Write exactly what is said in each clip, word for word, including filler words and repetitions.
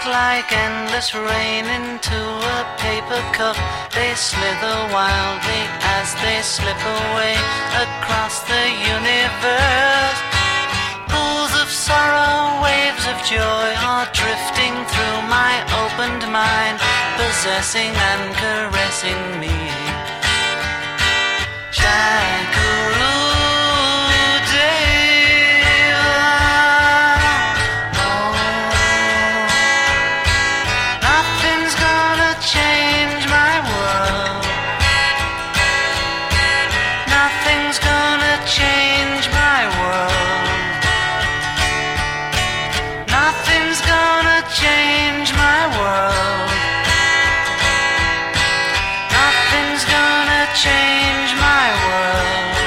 like endless rain into a paper cup. They slither wildly as they slip away across the universe. Pools of sorrow, waves of joy are drifting through my opened mind, possessing and caressing me. Shakuru Deva, oh, nothing's gonna change my world. Nothing's gonna change my world. Nothing's gonna change my world. Nothing's gonna change my world.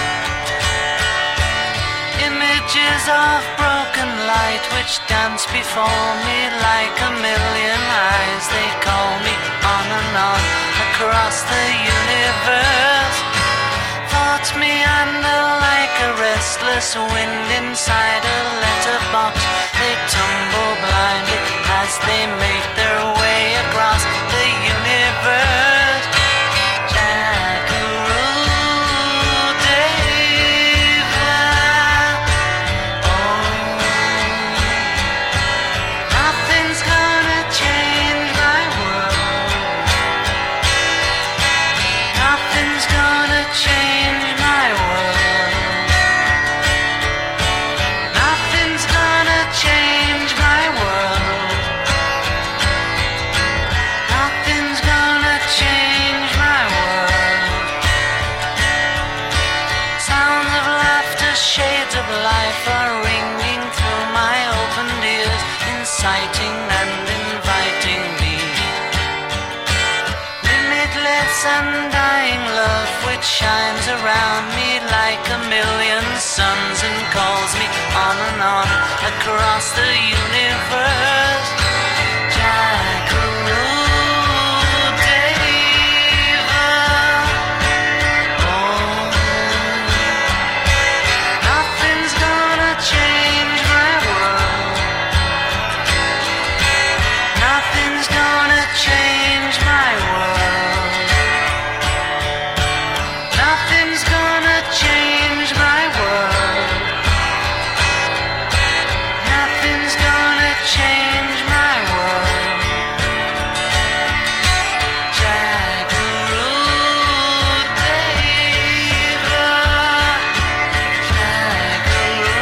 Images of broken light which dance before me like a million eyes. They call me on and on across the universe. Thoughts meander like a restless wind inside a letterbox. They tumble blindly as they make their way across the universe. Shakuru Deva, oh, nothing's gonna change my world. Nothing's gonna change my world. Nothing's gonna change my world. Nothing's gonna change my world. Sounds of laughter, shades of life are ringing through my opened ears, inciting and inviting me. Limitless, undying love which shines around me like a million suns and calls me on and on across the universe. Shakuru Deva, oh, nothing's gonna change my world. Nothing's gonna change my world. Nothing's gonna change my world. Nothing's gonna change my world. Shakuru Deva, Shakuru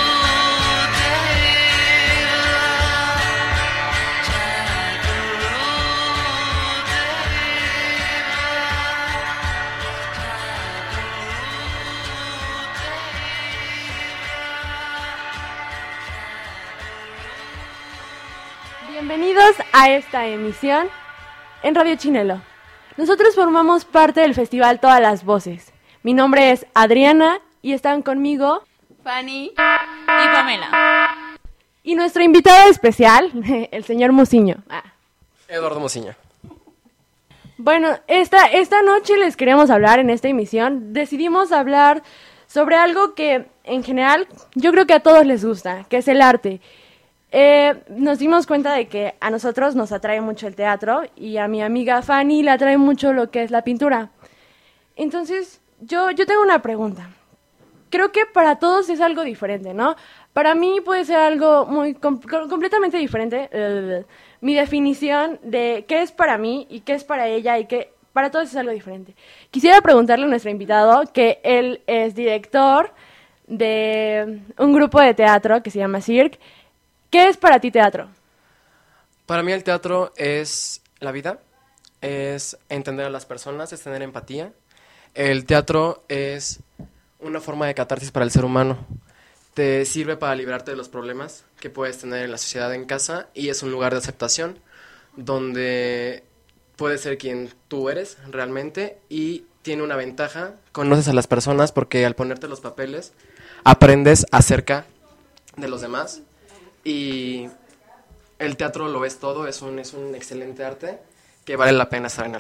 Bienvenidos a esta emisión en Radio Chinelo. Nosotros formamos parte del festival Todas las Voces. Mi nombre es Adriana y están conmigo Fanny y Pamela. y nuestro invitado especial, el señor Mociño. Ah. Eduardo Mociño. Bueno, esta, esta noche les queremos hablar en esta emisión. Decidimos hablar sobre algo que en general yo creo que a todos les gusta, que es el arte. Eh, nos dimos cuenta de que a nosotros nos atrae mucho el teatro y a mi amiga Fanny le atrae mucho lo que es la pintura. Entonces, yo, yo tengo una pregunta. Creo que para todos es algo diferente, ¿no? Para mí puede ser algo muy com- completamente diferente. Uh, mi definición de qué es para mí y qué es para ella y qué para todos es algo diferente. Quisiera preguntarle a nuestro invitado, que él es director de un grupo de teatro que se llama Cirque. ¿Qué es para ti teatro? Para mí el teatro es la vida, es entender a las personas, es tener empatía. El teatro es una forma de catarsis para el ser humano. Te sirve para librarte de los problemas que puedes tener en la sociedad, en casa, y es un lugar de aceptación donde puedes ser quien tú eres realmente y tiene una ventaja, conoces a las personas porque al ponerte los papeles aprendes acerca de los demás. Y el teatro lo es todo, es un, es un excelente arte que vale la pena estar en él.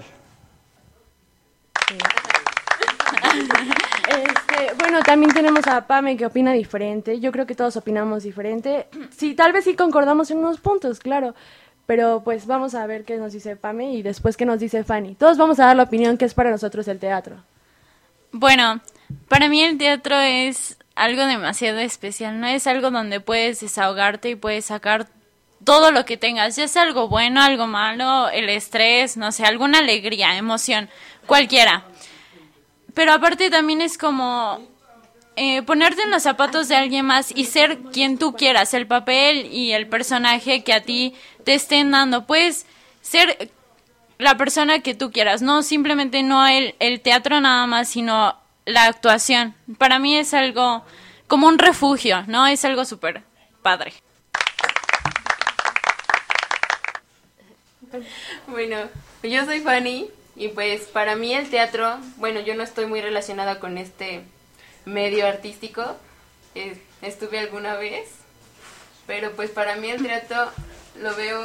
Este, bueno, también tenemos a Pame que opina diferente. Yo creo que todos opinamos diferente. Sí, tal vez sí concordamos en unos puntos, claro. Pero pues vamos a ver qué nos dice Pame y después qué nos dice Fanny. Todos vamos a dar la opinión que es para nosotros el teatro. Bueno, para mí el teatro es algo demasiado especial, ¿no? Es algo donde puedes desahogarte y puedes sacar todo lo que tengas, ya sea algo bueno, algo malo, el estrés, no sé, alguna alegría, emoción, cualquiera. Pero aparte también es como eh, ponerte en los zapatos de alguien más y ser quien tú quieras, el papel y el personaje que a ti te estén dando. Puedes ser la persona que tú quieras, no simplemente no el, el teatro nada más, sino la actuación. Para mí es algo como un refugio, ¿no? Es algo súper padre. Bueno, yo soy Fanny y pues para mí el teatro, bueno, yo no estoy muy relacionada con este medio artístico, eh, estuve alguna vez, pero pues para mí el teatro lo veo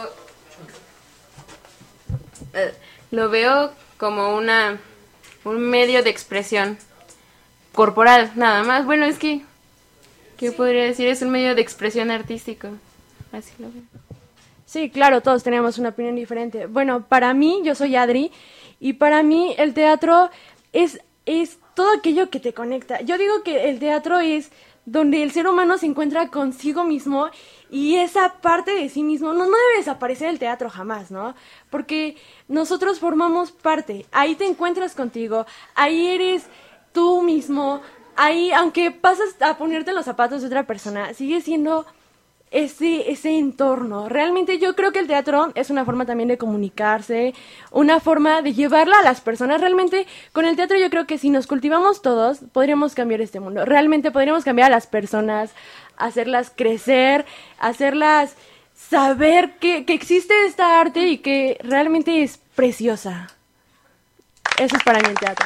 eh, lo veo como una un medio de expresión corporal, nada más. Bueno, es que ¿qué podría decir? Es un medio de expresión artístico, así lo veo. Sí, claro, todos tenemos una opinión diferente. Bueno, para mí, yo soy Adri, y para mí el teatro es, es todo aquello que te conecta. Yo digo que el teatro es donde el ser humano se encuentra consigo mismo y esa parte de sí mismo. No, no debe desaparecer el teatro jamás, ¿no? Porque nosotros formamos parte. Ahí te encuentras contigo, ahí eres tú mismo, ahí, aunque pasas a ponerte en los zapatos de otra persona, sigue siendo ese, ese entorno. Realmente yo creo que el teatro es una forma también de comunicarse, una forma de llevarla a las personas. Realmente con el teatro yo creo que si nos cultivamos todos, podríamos cambiar este mundo. Realmente podríamos cambiar a las personas, hacerlas crecer, hacerlas saber que, que existe esta arte y que realmente es preciosa. Eso es para mí el teatro.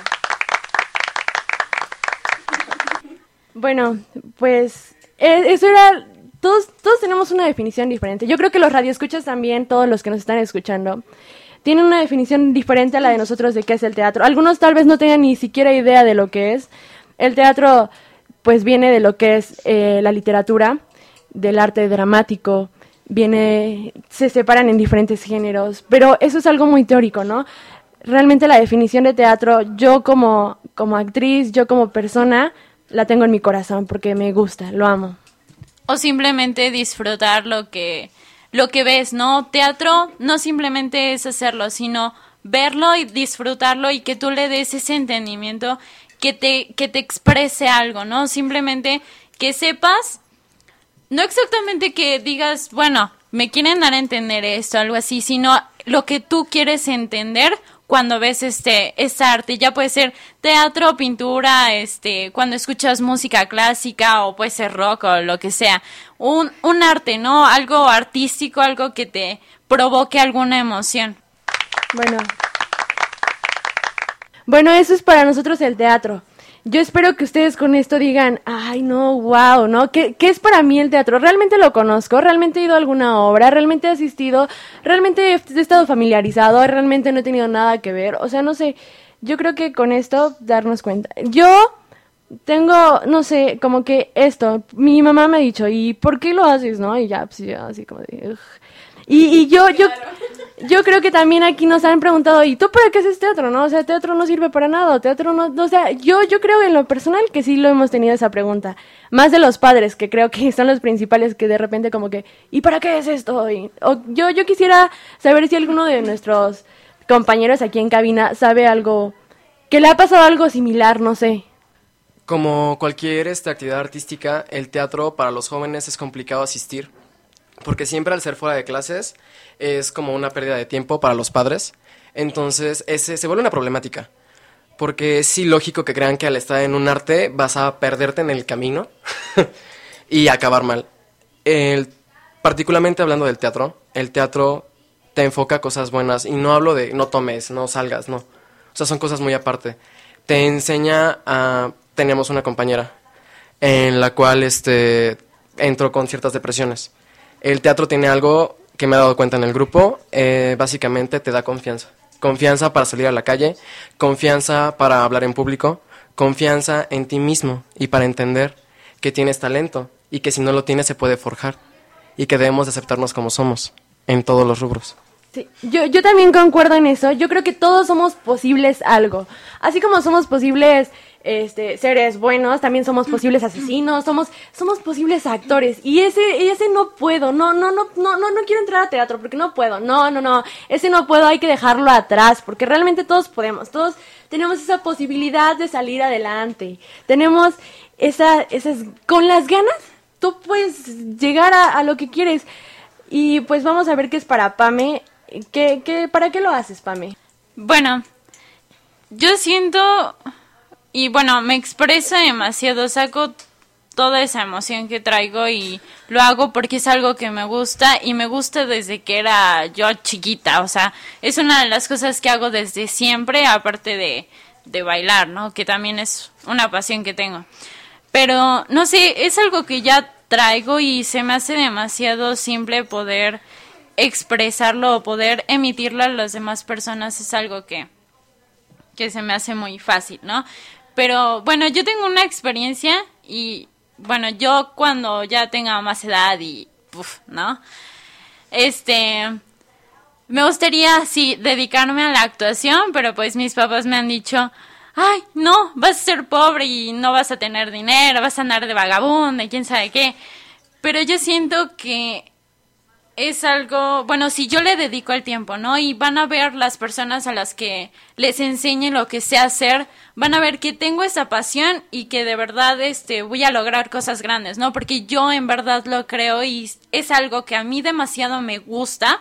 Bueno, pues eh, eso era... Todos, todos tenemos una definición diferente. Yo creo que los radioescuchas también, todos los que nos están escuchando, tienen una definición diferente a la de nosotros de qué es el teatro. Algunos tal vez no tengan ni siquiera idea de lo que es. El teatro, pues, viene de lo que es eh, la literatura, del arte dramático, viene, se separan en diferentes géneros, pero eso es algo muy teórico, ¿no? Realmente la definición de teatro, yo como, como actriz, yo como persona, la tengo en mi corazón porque me gusta, lo amo. O simplemente disfrutar lo que, lo que ves, ¿no? Teatro no simplemente es hacerlo, sino verlo y disfrutarlo y que tú le des ese entendimiento, que te, que te exprese algo, ¿no? Simplemente que sepas, no exactamente que digas, bueno, me quieren dar a entender esto, algo así, sino lo que tú quieres entender cuando ves este, esta arte. Ya puede ser teatro, pintura, este, cuando escuchas música clásica o puede ser rock o lo que sea. Un, un arte, ¿no? Algo artístico, algo que te provoque alguna emoción. Bueno. Bueno, eso es para nosotros el teatro. Yo espero que ustedes con esto digan, ay, no, wow, ¿no? ¿Qué, qué es para mí el teatro? ¿Realmente lo conozco? ¿Realmente he ido a alguna obra? ¿Realmente he asistido? ¿Realmente he estado familiarizado? ¿Realmente no he tenido nada que ver? O sea, no sé, yo creo que con esto darnos cuenta. Yo tengo, no sé, como que esto, mi mamá me ha dicho, ¿y por qué lo haces, no? Y ya, pues ya, así como de... Ugh. Y, y yo, yo, yo creo que también aquí nos han preguntado, ¿y tú para qué haces teatro, no? O sea, teatro no sirve para nada, teatro no, o sea, yo, yo creo en lo personal que sí lo hemos tenido esa pregunta, más de los padres, que creo que son los principales que de repente como que, ¿y para qué es esto? Y, o, yo, yo quisiera saber si alguno de nuestros compañeros aquí en cabina sabe algo, que le ha pasado algo similar, no sé. Como cualquier esta actividad artística, el teatro para los jóvenes es complicado asistir, porque siempre al ser fuera de clases es como una pérdida de tiempo para los padres. Entonces ese se vuelve una problemática, porque es ilógico que crean que al estar en un arte vas a perderte en el camino y acabar mal. El, particularmente hablando del teatro, el teatro te enfoca cosas buenas, y no hablo de no tomes, no salgas, no. O sea, son cosas muy aparte. Te enseña a... Tenemos una compañera en la cual este, entró con ciertas depresiones. El teatro tiene algo que me he dado cuenta en el grupo, eh, básicamente te da confianza. Confianza para salir a la calle, confianza para hablar en público, confianza en ti mismo y para entender que tienes talento y que si no lo tienes se puede forjar y que debemos de aceptarnos como somos. en todos los rubros. Sí, yo, yo también concuerdo en eso. Yo creo que todos somos posibles algo. Así como somos posibles este, seres buenos, también somos posibles asesinos, somos, somos posibles actores. Y ese, ese no puedo, no, no, no, no, no, no quiero entrar a teatro porque no puedo. No, no, no, ese no puedo, hay que dejarlo atrás, porque realmente todos podemos, todos tenemos esa posibilidad de salir adelante. Tenemos esa, esas, con las ganas, tú puedes llegar a, a lo que quieres. Y pues vamos a ver qué es para Pame. ¿Qué, qué, ¿Para qué lo haces, Pame? Bueno, yo siento, y bueno, me expreso demasiado, saco toda esa emoción que traigo y lo hago porque es algo que me gusta y me gusta desde que era yo chiquita, o sea, es una de las cosas que hago desde siempre, aparte de, de bailar, ¿no? Que también es una pasión que tengo. Pero, no sé, es algo que ya traigo y se me hace demasiado simple poder expresarlo o poder emitirlo a las demás personas. Es algo que, que se me hace muy fácil, ¿no? Pero bueno, yo tengo una experiencia y bueno, yo cuando ya tenga más edad y uf, ¿no? Este, me gustaría sí dedicarme a la actuación, pero pues mis papás me han dicho, ay, no, vas a ser pobre y no vas a tener dinero, vas a andar de vagabundo y quién sabe qué. Pero yo siento que es algo, bueno, si yo le dedico el tiempo, ¿no? Y van a ver las personas a las que les enseñe lo que sé hacer, van a ver que tengo esa pasión y que de verdad este, voy a lograr cosas grandes, ¿no? Porque yo en verdad lo creo y es algo que a mí demasiado me gusta.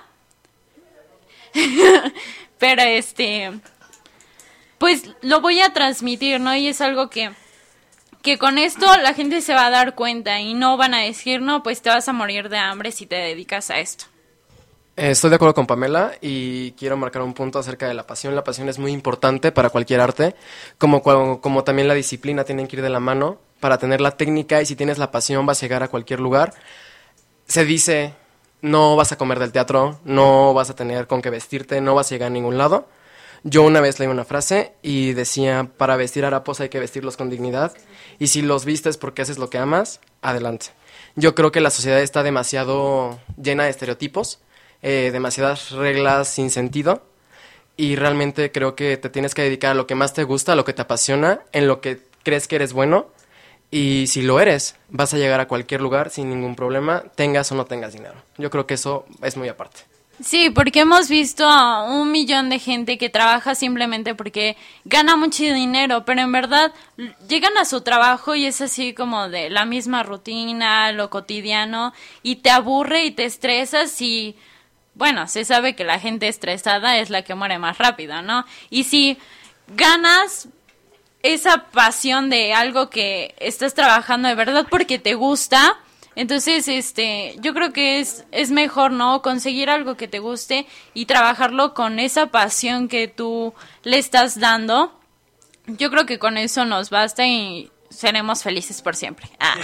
Pero este, pues lo voy a transmitir, ¿no? Y es algo que... que con esto la gente se va a dar cuenta y no van a decir, no, pues te vas a morir de hambre si te dedicas a esto. Eh, estoy de acuerdo con Pamela y quiero marcar un punto acerca de la pasión. La pasión es muy importante para cualquier arte, como, como también la disciplina tienen que ir de la mano para tener la técnica, y si tienes la pasión vas a llegar a cualquier lugar. Se dice, no vas a comer del teatro, no vas a tener con qué vestirte, no vas a llegar a ningún lado. Yo una vez leí una frase y decía, para vestir harapos hay que vestirlos con dignidad, y si los vistes porque haces lo que amas, adelante. Yo creo que la sociedad está demasiado llena de estereotipos, eh, demasiadas reglas sin sentido, y realmente creo que te tienes que dedicar a lo que más te gusta, a lo que te apasiona, en lo que crees que eres bueno, y si lo eres, vas a llegar a cualquier lugar sin ningún problema, tengas o no tengas dinero. Yo creo que eso es muy aparte. Sí, porque hemos visto a un millón de gente que trabaja simplemente porque gana mucho dinero, pero en verdad llegan a su trabajo y es así como de la misma rutina, lo cotidiano, y te aburre y te estresas y, bueno, se sabe que la gente estresada es la que muere más rápido, ¿no? Y si ganas esa pasión de algo que estás trabajando de verdad porque te gusta, entonces, este, yo creo que es, es mejor, ¿no? Conseguir algo que te guste y trabajarlo con esa pasión que tú le estás dando. Yo creo que con eso nos basta y seremos felices por siempre. Ah.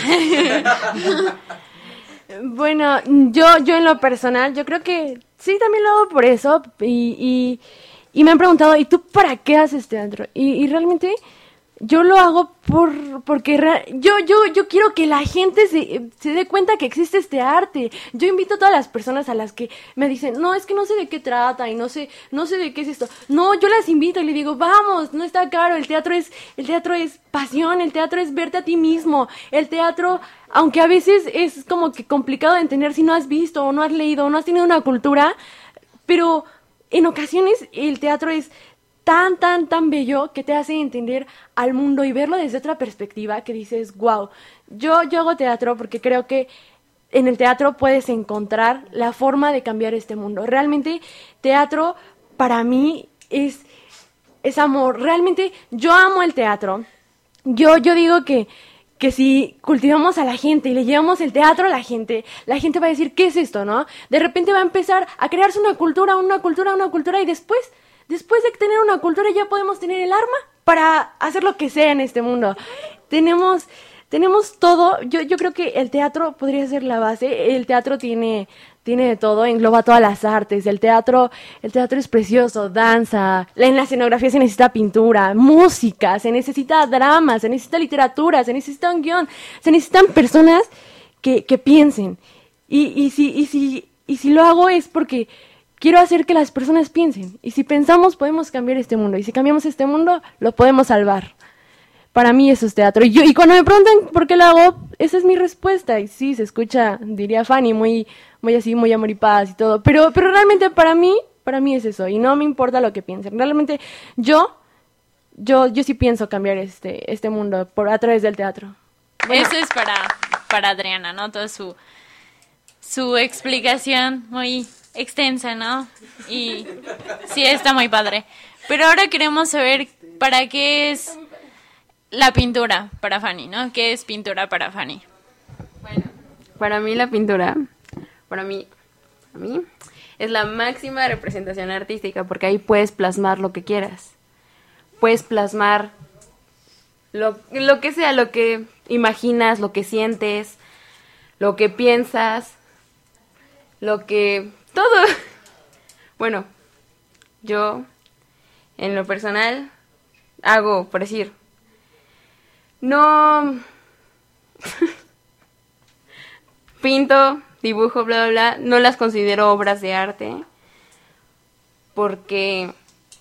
Bueno, yo, yo en lo personal, yo creo que sí, también lo hago por eso. Y, y, y me han preguntado, ¿y tú para qué haces teatro? Y, y realmente... yo lo hago por porque ra- yo yo yo quiero que la gente se, se dé cuenta que existe este arte. Yo invito a todas las personas a las que me dicen, no, es que no sé de qué trata y no sé no sé de qué es esto. No, yo las invito y le digo, vamos, no está caro, el teatro es el teatro es pasión, el teatro es verte a ti mismo. El teatro, aunque a veces es como que complicado de entender si no has visto o no has leído o no has tenido una cultura, pero en ocasiones el teatro es tan, tan, tan bello que te hace entender al mundo y verlo desde otra perspectiva que dices, wow, yo, yo hago teatro porque creo que en el teatro puedes encontrar la forma de cambiar este mundo. Realmente, teatro para mí es, es amor. Realmente, yo amo el teatro. Yo, yo digo que, que si cultivamos a la gente y le llevamos el teatro a la gente, la gente va a decir, ¿qué es esto, no? De repente va a empezar a crearse una cultura, una cultura, una cultura y después... Después de tener una cultura ya podemos tener el arma para hacer lo que sea en este mundo. Tenemos, tenemos todo. Yo, yo creo que el teatro podría ser la base. El teatro tiene, tiene de todo, engloba todas las artes. El teatro, el teatro es precioso, danza. En la escenografía se necesita pintura, música, se necesita drama, se necesita literatura, se necesita un guión, se necesitan personas que, que piensen. Y, y si, y si y si lo hago es porque quiero hacer que las personas piensen. Y si pensamos, podemos cambiar este mundo. Y si cambiamos este mundo, lo podemos salvar. Para mí eso es teatro. Y, yo, y cuando me preguntan por qué lo hago, esa es mi respuesta. Y sí, se escucha, diría Fanny, muy, muy así, muy amor y paz y todo. Pero, pero realmente para mí, para mí es eso. Y no me importa lo que piensen. Realmente yo, yo, yo sí pienso cambiar este, este mundo por, a través del teatro. Bueno. Eso es para, para Adriana, ¿no? Toda su, su explicación muy extensa, ¿no? Y sí, está muy padre. Pero ahora queremos saber para qué es la pintura para Fanny, ¿no? ¿Qué es pintura para Fanny? Bueno, para mí la pintura, para mí, para mí, es la máxima representación artística, porque ahí puedes plasmar lo que quieras. Puedes plasmar lo, lo que sea, lo que imaginas, lo que sientes, lo que piensas, lo que... todo. Bueno, yo, en lo personal, hago, por decir, no pinto, dibujo, bla, bla, bla, no las considero obras de arte, porque,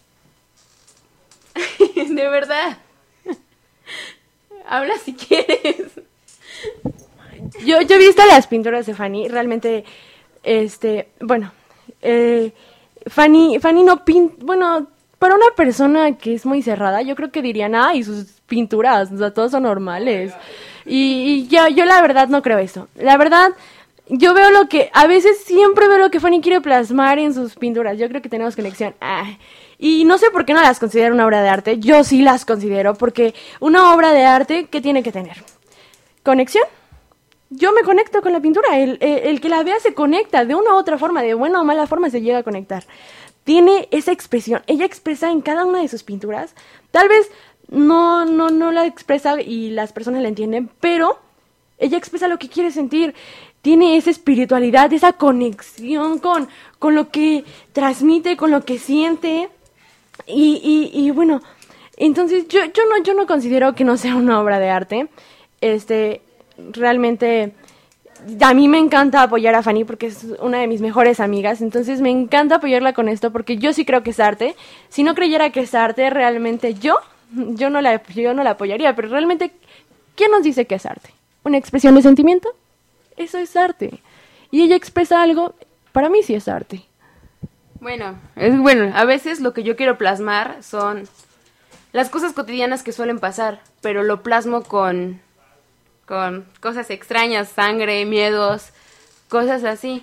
de verdad, habla si quieres. Yo, yo he visto las pinturas de Fanny, realmente, este, bueno, eh, Fanny, Fanny no pinta, bueno, para una persona que es muy cerrada, yo creo que dirían, ay, sus pinturas, o sea, todas son normales. Y, y yo, yo la verdad no creo eso. La verdad, yo veo lo que, a veces siempre veo lo que Fanny quiere plasmar en sus pinturas. Yo creo que tenemos conexión. Ah, y no sé por qué no las considero una obra de arte. Yo sí las considero, porque una obra de arte, ¿qué tiene que tener? ¿Conexión? Yo me conecto con la pintura. El, el, el que la vea se conecta de una u otra forma, de buena o mala forma se llega a conectar. Tiene esa expresión. Ella expresa en cada una de sus pinturas. Tal vez no, no, no la expresa y las personas la entienden, pero ella expresa lo que quiere sentir. Tiene esa espiritualidad, esa conexión con, con lo que transmite, con lo que siente. Y, y, y bueno, entonces yo, yo, no, yo no considero que no sea una obra de arte. Este, realmente... A mí me encanta apoyar a Fanny porque es una de mis mejores amigas, entonces me encanta apoyarla con esto porque yo sí creo que es arte. Si no creyera que es arte, realmente yo, yo no la, yo no la apoyaría, pero realmente, ¿quién nos dice que es arte? ¿Una expresión de sentimiento? Eso es arte. Y ella expresa algo, para mí sí es arte. Bueno, es bueno, a veces lo que yo quiero plasmar son las cosas cotidianas que suelen pasar, pero lo plasmo con... con cosas extrañas, sangre, miedos, cosas así.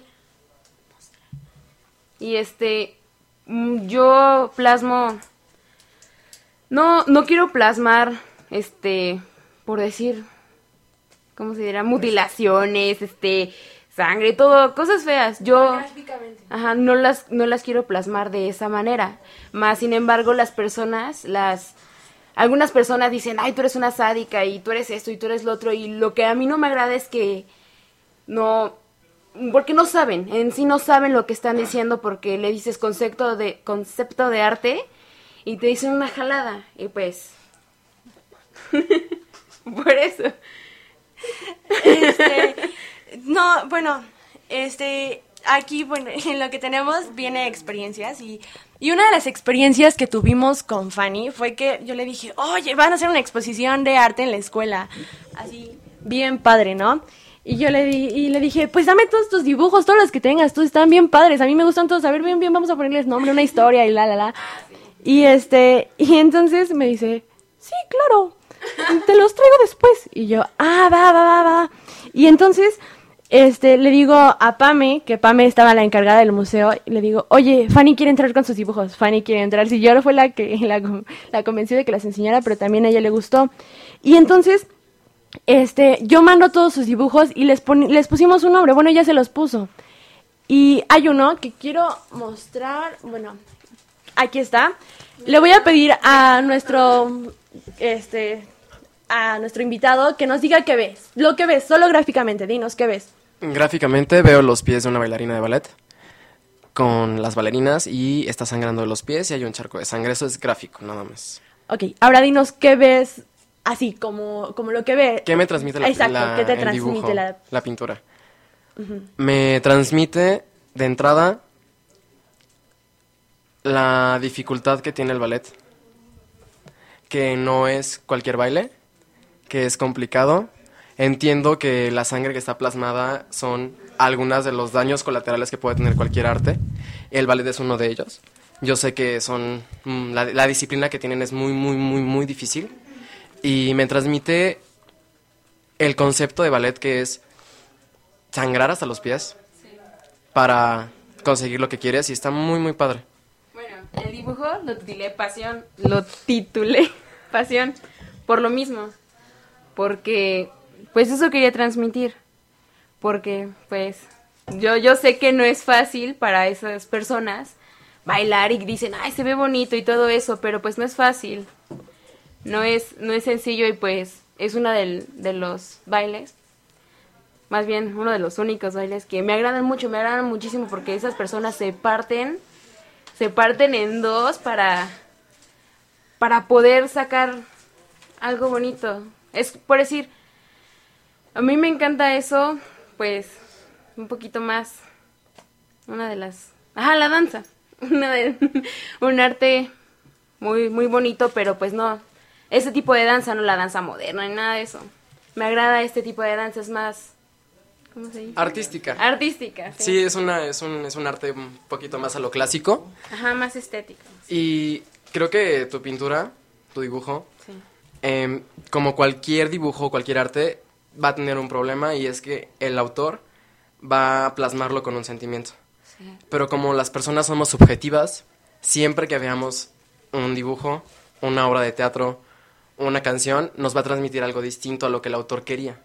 Y este, yo plasmo, no, no quiero plasmar, este, por decir, ¿cómo se dirá? Mutilaciones, este, sangre, todo, cosas feas. Yo, ajá, no las, no las quiero plasmar de esa manera. Más, sin embargo, las personas, las... Algunas personas dicen, ay, tú eres una sádica y tú eres esto y tú eres lo otro. Y lo que a mí no me agrada es que no... Porque no saben, en sí no saben lo que están diciendo porque le dices concepto de, concepto de arte y te dicen una jalada. Y pues... por eso. Este, no, bueno, este... Aquí, bueno, en lo que tenemos viene experiencias y, y una de las experiencias que tuvimos con Fanny fue que yo le dije, oye, van a hacer una exposición de arte en la escuela, así, bien padre, ¿no? Y yo le, di, y le dije, pues dame todos tus dibujos, todos los que tengas, todos están bien padres, a mí me gustan todos, a ver, bien, bien, vamos a ponerles nombre, una historia y la, la, la. Y este, y entonces me dice, sí, claro, te los traigo después. Y yo, ah, va, va, va, va. Y entonces... Este, le digo a Pame, que Pame estaba la encargada del museo, y le digo, oye, Fanny quiere entrar con sus dibujos, Fanny quiere entrar. Si yo fue la que la, la convenció de que las enseñara, pero también a ella le gustó. Y entonces, este, yo mando todos sus dibujos y les, pon, les pusimos un nombre, bueno, ella se los puso. Y hay uno que quiero mostrar, bueno, aquí está. Le voy a pedir a nuestro, este... a nuestro invitado que nos diga qué ves, lo que ves, solo gráficamente, dinos qué ves. Gráficamente veo los pies de una bailarina de ballet con las bailarinas y está sangrando de los pies y hay un charco de sangre, eso es gráfico, nada más. Ok, ahora dinos qué ves, así como, como lo que ves. ¿Qué me transmite la, Exacto, la, ¿qué te el transmite dibujo, la... la pintura? Uh-huh. Me transmite de entrada, la dificultad que tiene el ballet, que no es cualquier baile, que es complicado. Entiendo que la sangre que está plasmada son algunos de los daños colaterales que puede tener cualquier arte. El ballet es uno de ellos. Yo sé que son mm, la, la disciplina que tienen es muy, muy, muy, muy difícil. Y me transmite el concepto de ballet, que es sangrar hasta los pies para conseguir lo que quieres, y está muy, muy padre. Bueno, el dibujo lo titulé Pasión, lo titulé Pasión por lo mismo, porque pues eso quería transmitir, porque pues yo, yo sé que no es fácil para esas personas bailar y dicen, ay, se ve bonito y todo eso, pero pues no es fácil, no es, no es sencillo, y pues es uno del, de los bailes, más bien uno de los únicos bailes que me agradan mucho, me agradan muchísimo, porque esas personas se parten, se parten en dos para, para poder sacar algo bonito. Es por decir, a mí me encanta eso, pues, un poquito más, una de las, ajá, la danza, una de, un arte muy, muy bonito, pero pues no, ese tipo de danza, no la danza moderna, ni nada de eso. Me agrada este tipo de danza, es más, ¿cómo se dice? Artística. Artística, sí. Sí, es, una, es, un, es un arte un poquito más a lo clásico. Ajá, más estético. Y creo que tu pintura, tu dibujo, Sí. eh, como cualquier dibujo, cualquier arte, va a tener un problema, y es que el autor va a plasmarlo con un sentimiento. Sí. Pero como las personas somos subjetivas, siempre que veamos un dibujo, una obra de teatro, una canción, nos va a transmitir algo distinto a lo que el autor quería.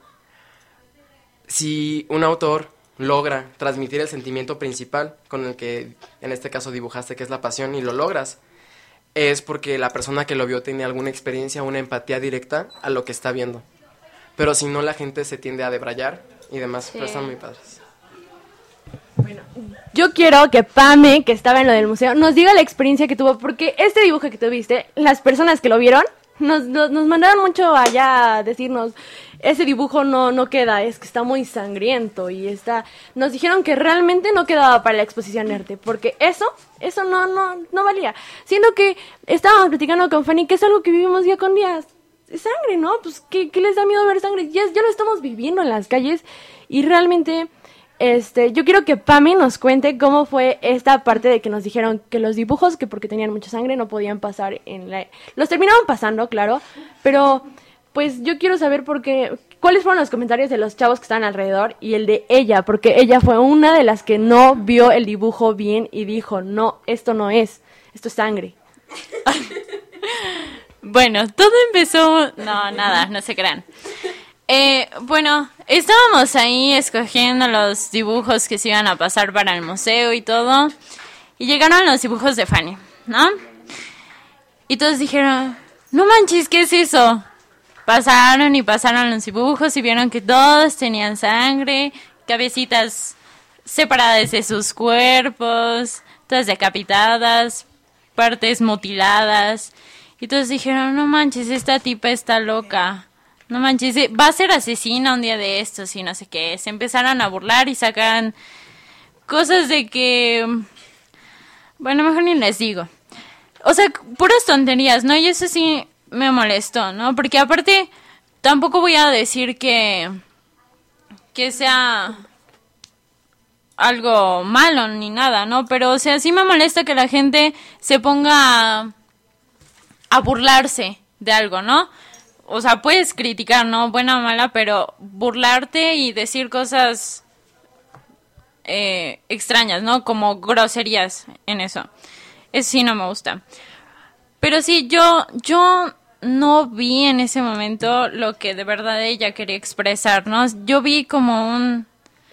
Si un autor logra transmitir el sentimiento principal con el que en este caso dibujaste, que es la pasión, y lo logras, es porque la persona que lo vio tiene alguna experiencia, una empatía directa a lo que está viendo. Pero si no, la gente se tiende a debrayar y demás, Sí. pero están muy padres. Yo quiero que Pame, que estaba en lo del museo, nos diga la experiencia que tuvo, porque este dibujo que tuviste, las personas que lo vieron, nos, nos, nos mandaron mucho allá a decirnos, ese dibujo no, no queda, es que está muy sangriento, y está, nos dijeron que realmente no quedaba para la exposición de arte, porque eso, eso no, no, no valía, siendo que estábamos platicando con Fanny, que es algo que vivimos día con día, es sangre, ¿no? Pues, ¿qué, qué les da miedo ver sangre? Ya, ya lo estamos viviendo en las calles, y realmente... Este, yo quiero que Pami nos cuente cómo fue esta parte de que nos dijeron que los dibujos, que porque tenían mucha sangre, no podían pasar en la... Los terminaban pasando, claro, pero pues yo quiero saber por qué, cuáles fueron los comentarios de los chavos que estaban alrededor y el de ella, porque ella fue una de las que no vio el dibujo bien y dijo, no, esto no es, esto es sangre. Bueno, todo empezó... No, nada, no se crean. Eh, bueno, estábamos ahí escogiendo los dibujos que se iban a pasar para el museo y todo. Y llegaron los dibujos de Fanny, ¿no? Y todos dijeron, no manches, ¿qué es eso? Pasaron y pasaron los dibujos y vieron que todos tenían sangre, cabecitas separadas de sus cuerpos, todas decapitadas, partes mutiladas. Y todos dijeron, no manches, esta tipa está loca. No manches, va a ser asesina un día de estos y no sé qué. Se empezaron a burlar y sacaron cosas de que... Bueno, mejor ni les digo. O sea, puras tonterías, ¿no? Y eso sí me molestó, ¿no? Porque aparte, tampoco voy a decir que... que sea... algo malo ni nada, ¿no? Pero, o sea, sí me molesta que la gente se ponga a, a burlarse de algo, ¿no? O sea, puedes criticar, ¿no? Buena o mala, pero burlarte y decir cosas eh, extrañas, ¿no? Como groserías en eso. Eso sí no me gusta. Pero sí, yo, yo no vi en ese momento lo que de verdad ella quería expresar, ¿no? Yo vi como un...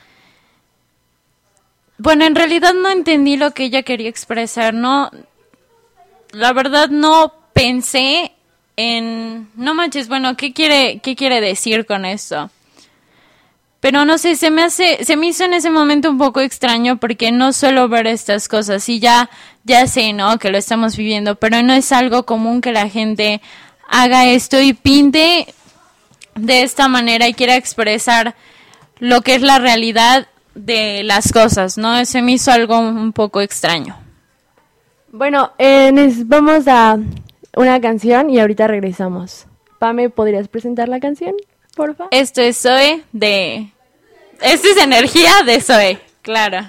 Bueno, en realidad no entendí lo que ella quería expresar, ¿no? La verdad no pensé en... No manches, bueno, ¿qué quiere, qué quiere decir con esto? Pero no sé, se me hace, se me hizo en ese momento un poco extraño porque no suelo ver estas cosas y ya, ya sé, ¿no? Que lo estamos viviendo, pero no es algo común que la gente haga esto y pinte de esta manera y quiera expresar lo que es la realidad de las cosas, ¿no? Se me hizo algo un poco extraño. Bueno, eh, nos vamos a una canción y ahorita regresamos. Pame, ¿podrías presentar la canción, por favor? Esto es Zoe de... Esto es Energía de Zoe, claro.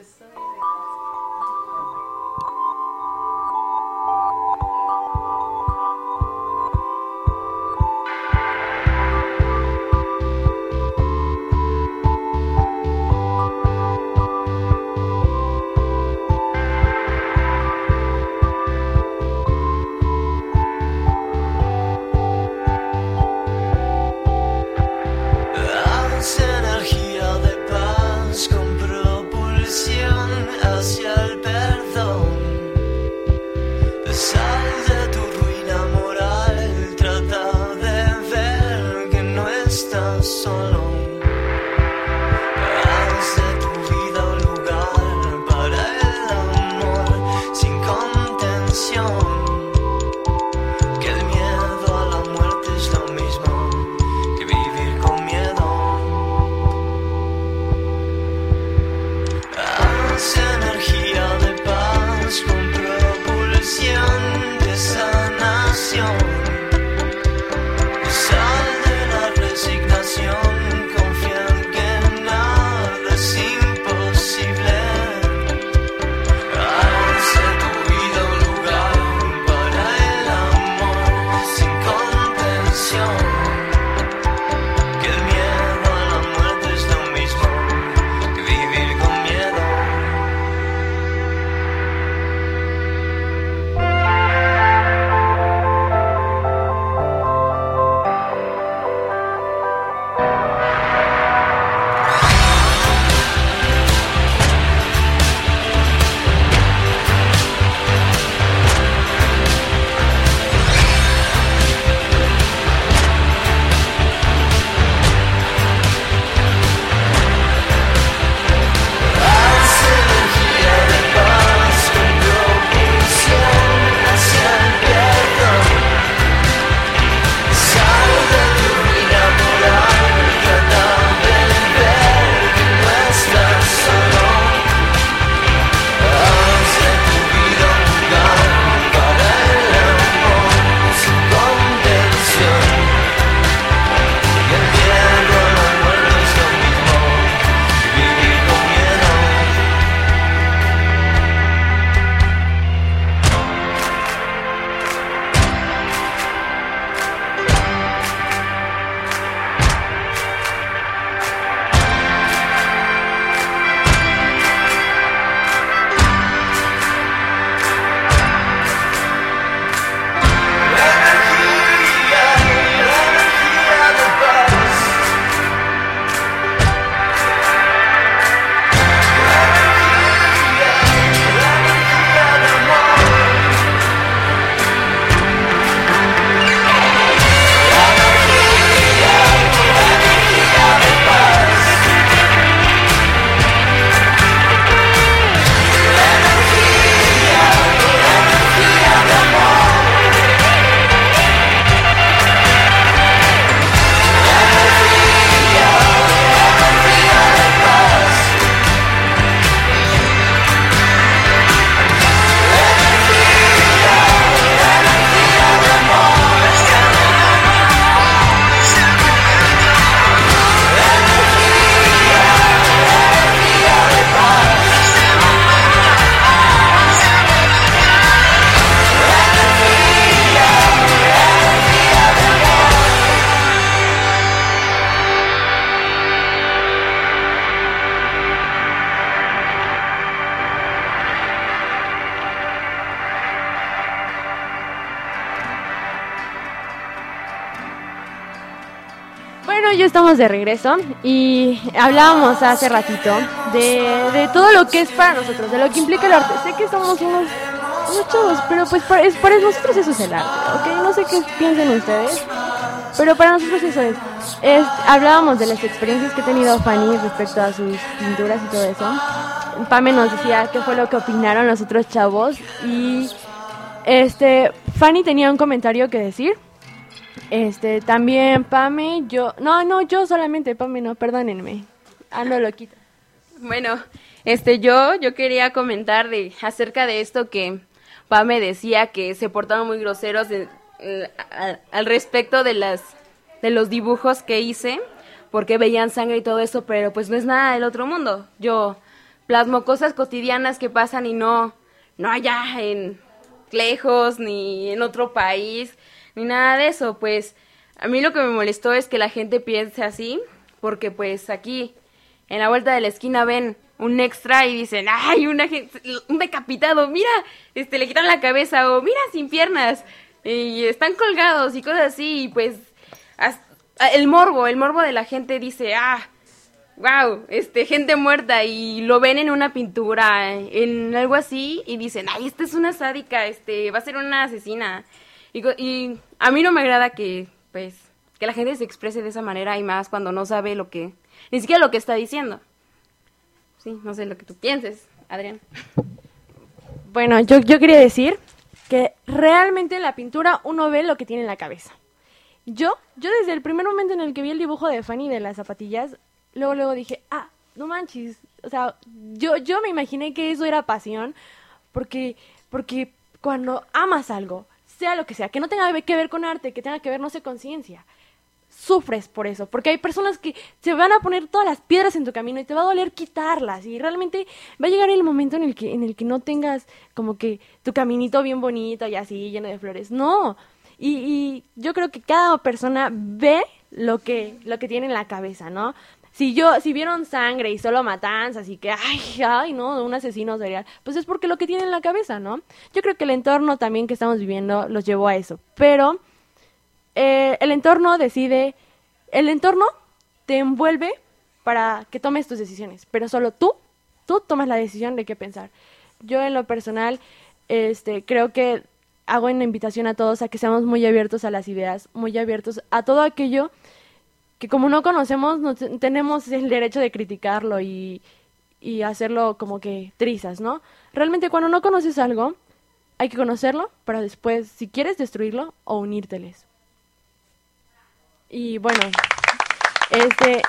Energía de paz con propulsión hacia el perdón. Sal de tu ruina moral, trata de ver que no estás solo. Haz de tu vida un lugar para el amor sin contención. Que el miedo a la muerte es lo mismo que vivir con miedo. Haz energía de paz con propulsión de sanación. Sal de la resignación, confía en que nada es imposible. Haz de tu vida un lugar para el amor sin contención. Que el miedo a la muerte es lo mismo que vivir con miedo. Haz energía de paz con propulsión hacia el perdón. Sal de tu ruina moral, trata de ver que no estás solo. Haz de tu vida un lugar para el amor sin contención. Que el miedo a la muerte es lo mismo que vivir con miedo. Energía, energía de paz. Energía, energía de amor. Energía, energía de paz. Energía, energía de amor. Bueno, ya estamos de regreso y hablábamos hace ratito de, de todo lo que es para nosotros, de lo que implica el arte. Sé que somos unos, unos chavos, pero pues para, es, para nosotros eso es el arte, ¿ok? No sé qué piensen ustedes, pero para nosotros eso es. es hablábamos de las experiencias que ha tenido Fanny respecto a sus pinturas y todo eso. Pame nos decía qué fue lo que opinaron los otros chavos y este Fanny tenía un comentario que decir. Este, también Pame, yo, no, no, yo solamente, Pame, no, perdónenme. Ah, no lo quita. Bueno, este, yo, yo quería comentar de, acerca de esto que Pa me decía que se portaron muy groseros de, eh, al, al respecto de las, de los dibujos que hice, porque veían sangre y todo eso, pero pues no es nada del otro mundo. Yo plasmo cosas cotidianas que pasan y no, no allá en lejos, ni en otro país, ni nada de eso. Pues a mí lo que me molestó es que la gente piense así, porque pues aquí en la vuelta de la esquina ven un extra y dicen, ay, una gente, un decapitado, mira, este, le quitan la cabeza, o mira, sin piernas, y están colgados y cosas así, y pues hasta el morbo, el morbo de la gente dice, ah, wow, este, gente muerta, y lo ven en una pintura, en algo así, y dicen, ay, esta es una sádica, este, va a ser una asesina, y, y a mí no me agrada que, pues, que la gente se exprese de esa manera, y más cuando no sabe lo que, ni siquiera lo que está diciendo. Sí, no sé lo que tú pienses, Adrián. Bueno, yo, yo quería decir que realmente en la pintura uno ve lo que tiene en la cabeza. Yo, yo desde el primer momento en el que vi el dibujo de Fanny de las zapatillas, luego luego dije, ah, no manches, o sea, yo, yo me imaginé que eso era pasión, porque, porque cuando amas algo, sea lo que sea, que no tenga que ver con arte, que tenga que ver, no sé, con ciencia, sufres por eso, porque hay personas que se van a poner todas las piedras en tu camino y te va a doler quitarlas, y realmente va a llegar el momento en el que, en el que no tengas como que tu caminito bien bonito y así, lleno de flores, no, y, y yo creo que cada persona ve lo que, lo que tiene en la cabeza, ¿no? Si yo, si vieron sangre y solo matanzas y que, ay, ay, no, un asesino serial, pues es porque lo que tiene en la cabeza, ¿no? Yo creo que el entorno también que estamos viviendo los llevó a eso, pero Eh, el entorno decide, el entorno te envuelve para que tomes tus decisiones, pero solo tú, tú tomas la decisión de qué pensar. Yo en lo personal, este, creo que hago una invitación a todos a que seamos muy abiertos a las ideas, muy abiertos a todo aquello que como no conocemos, no te- tenemos el derecho de criticarlo y, y hacerlo como que trizas, ¿no? Realmente cuando no conoces algo, hay que conocerlo para después, si quieres, destruirlo o unírteles. Y bueno, este...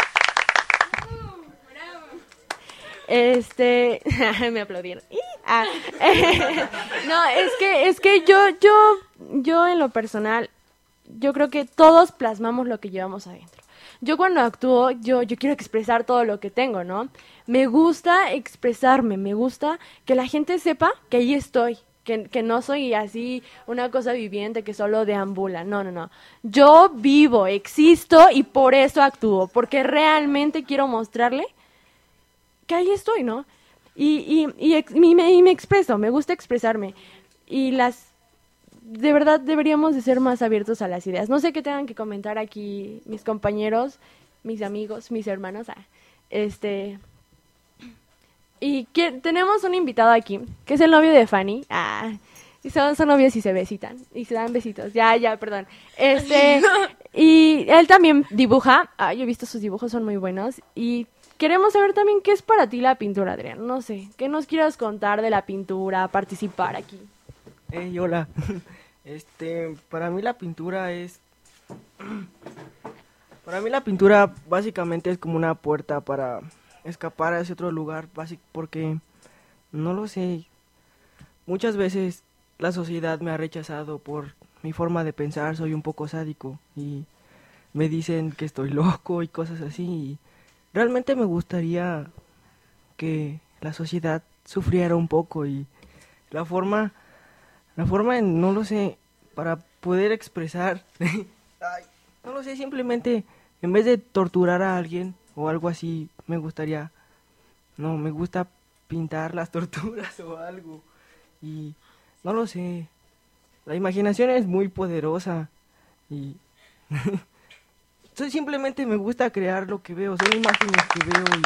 Este... me aplaudieron. Ah, no, es que, es que yo, yo, yo en lo personal, yo creo que todos plasmamos lo que llevamos adentro. Yo cuando actúo, yo, yo quiero expresar todo lo que tengo, ¿no? Me gusta expresarme, me gusta que la gente sepa que ahí estoy. Que, que no soy así una cosa viviente que solo deambula, no, no, no. Yo vivo, existo y por eso actúo, porque realmente quiero mostrarle que ahí estoy, ¿no? Y, y, y, ex- y me, y me expreso, me gusta expresarme. Y las, de verdad deberíamos de ser más abiertos a las ideas. No sé qué tengan que comentar aquí mis compañeros, mis amigos, mis hermanos, ah, este... Y que, tenemos un invitado aquí, que es el novio de Fanny. Ah, y son, son novios y se besitan. Y se dan besitos. Ya, ya, perdón. Este, y él también dibuja. Ah, yo he visto sus dibujos, son muy buenos. Y queremos saber también qué es para ti la pintura, Adrián. No sé, ¿qué nos quieras contar de la pintura, participar aquí? Hey, hola. Este, para mí la pintura es... Para mí la pintura básicamente es como una puerta para escapar a ese otro lugar, básic- porque, no lo sé, muchas veces la sociedad me ha rechazado por mi forma de pensar, soy un poco sádico y me dicen que estoy loco y cosas así, y realmente me gustaría que la sociedad sufriera un poco y la forma, la forma en, no lo sé, para poder expresar, ay, no lo sé, simplemente en vez de torturar a alguien o algo así, me gustaría, no, me gusta pintar las torturas o algo. Y no lo sé, la imaginación es muy poderosa y soy simplemente me gusta crear lo que veo, son imágenes que veo y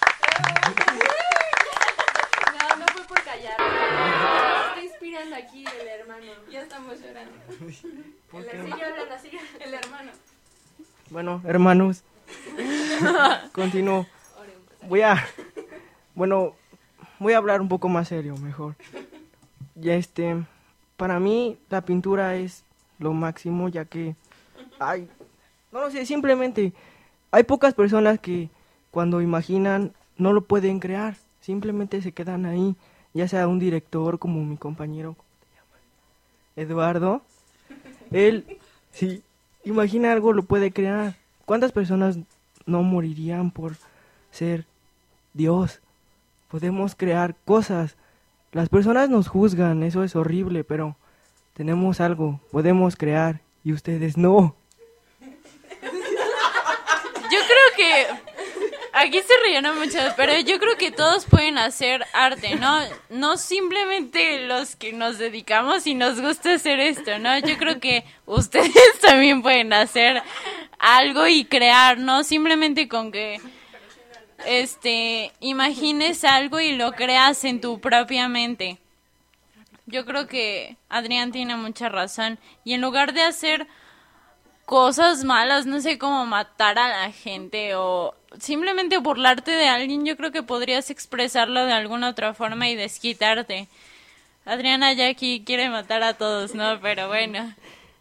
No, no fue por callar. Me está inspirando aquí el hermano. Ya estamos llorando. ¿por qué? Sigue hablando, sigue. El hermano. Bueno, hermanos, continúo. Voy a, bueno, voy a hablar un poco más serio, mejor. Ya este, para mí la pintura es lo máximo, ya que, ay, no lo sé, simplemente hay pocas personas que cuando imaginan no lo pueden crear, simplemente se quedan ahí, ya sea un director como mi compañero, ¿cómo te llamas? Eduardo, él, sí, imagina algo lo puede crear. ¿Cuántas personas no morirían por ser Dios? Podemos crear cosas. Las personas nos juzgan, eso es horrible, pero tenemos algo, podemos crear y ustedes no. Yo creo que aquí se rellena mucho, pero yo creo que todos pueden hacer arte, ¿no? No simplemente los que nos dedicamos y nos gusta hacer esto, ¿no? Yo creo que ustedes también pueden hacer algo y crear, ¿no? Simplemente con que este imagines algo y lo creas en tu propia mente. Yo creo que Adrián tiene mucha razón. Y en lugar de hacer cosas malas, no sé, cómo matar a la gente o simplemente burlarte de alguien, yo creo que podrías expresarlo de alguna otra forma y desquitarte. Adriana ya aquí quiere matar a todos, ¿no? Pero bueno.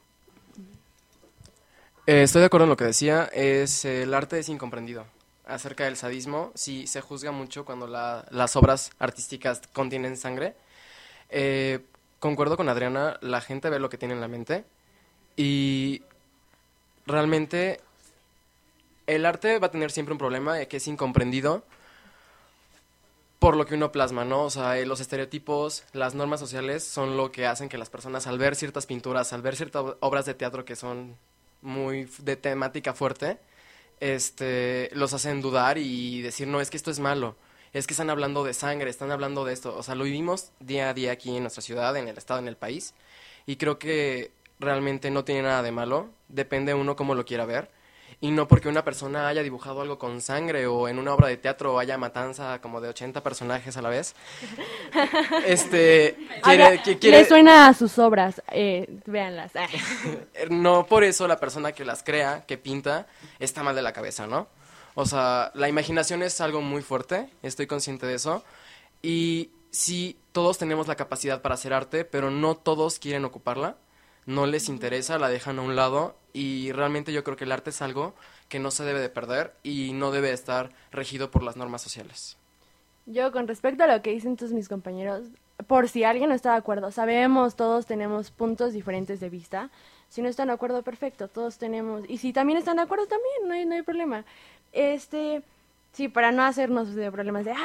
Eh, estoy de acuerdo en lo que decía, es eh, el arte es incomprendido. Acerca del sadismo, sí se juzga mucho cuando la, las obras artísticas contienen sangre. Eh, concuerdo con Adriana, la gente ve lo que tiene en la mente y realmente el arte va a tener siempre un problema de que es incomprendido por lo que uno plasma, ¿no? O sea, eh, los estereotipos, las normas sociales son lo que hacen que las personas al ver ciertas pinturas, al ver ciertas obras de teatro que son muy de temática fuerte, este, los hacen dudar y decir, no, es que esto es malo, es que están hablando de sangre, están hablando de esto. O sea, lo vivimos día a día aquí en nuestra ciudad, en el estado, en el país, y creo que realmente no tiene nada de malo, depende uno cómo lo quiera ver, y no porque una persona haya dibujado algo con sangre o en una obra de teatro haya matanza como de ochenta personajes a la vez, este, quiere, Ahora, que quiere... le suena a sus obras, eh, véanlas. No por eso la persona que las crea, que pinta, está mal de la cabeza, ¿no? O sea, la imaginación es algo muy fuerte, estoy consciente de eso, y sí, todos tenemos la capacidad para hacer arte, pero no todos quieren ocuparla, no les interesa, la dejan a un lado, y realmente yo creo que el arte es algo que no se debe de perder y no debe estar regido por las normas sociales. Yo, con respecto a lo que dicen todos mis compañeros, por si alguien no está de acuerdo, sabemos, todos tenemos puntos diferentes de vista. Si no están de acuerdo, perfecto, todos tenemos. Y si también están de acuerdo, también, no hay, no hay problema. Este, sí, para no hacernos de problemas de...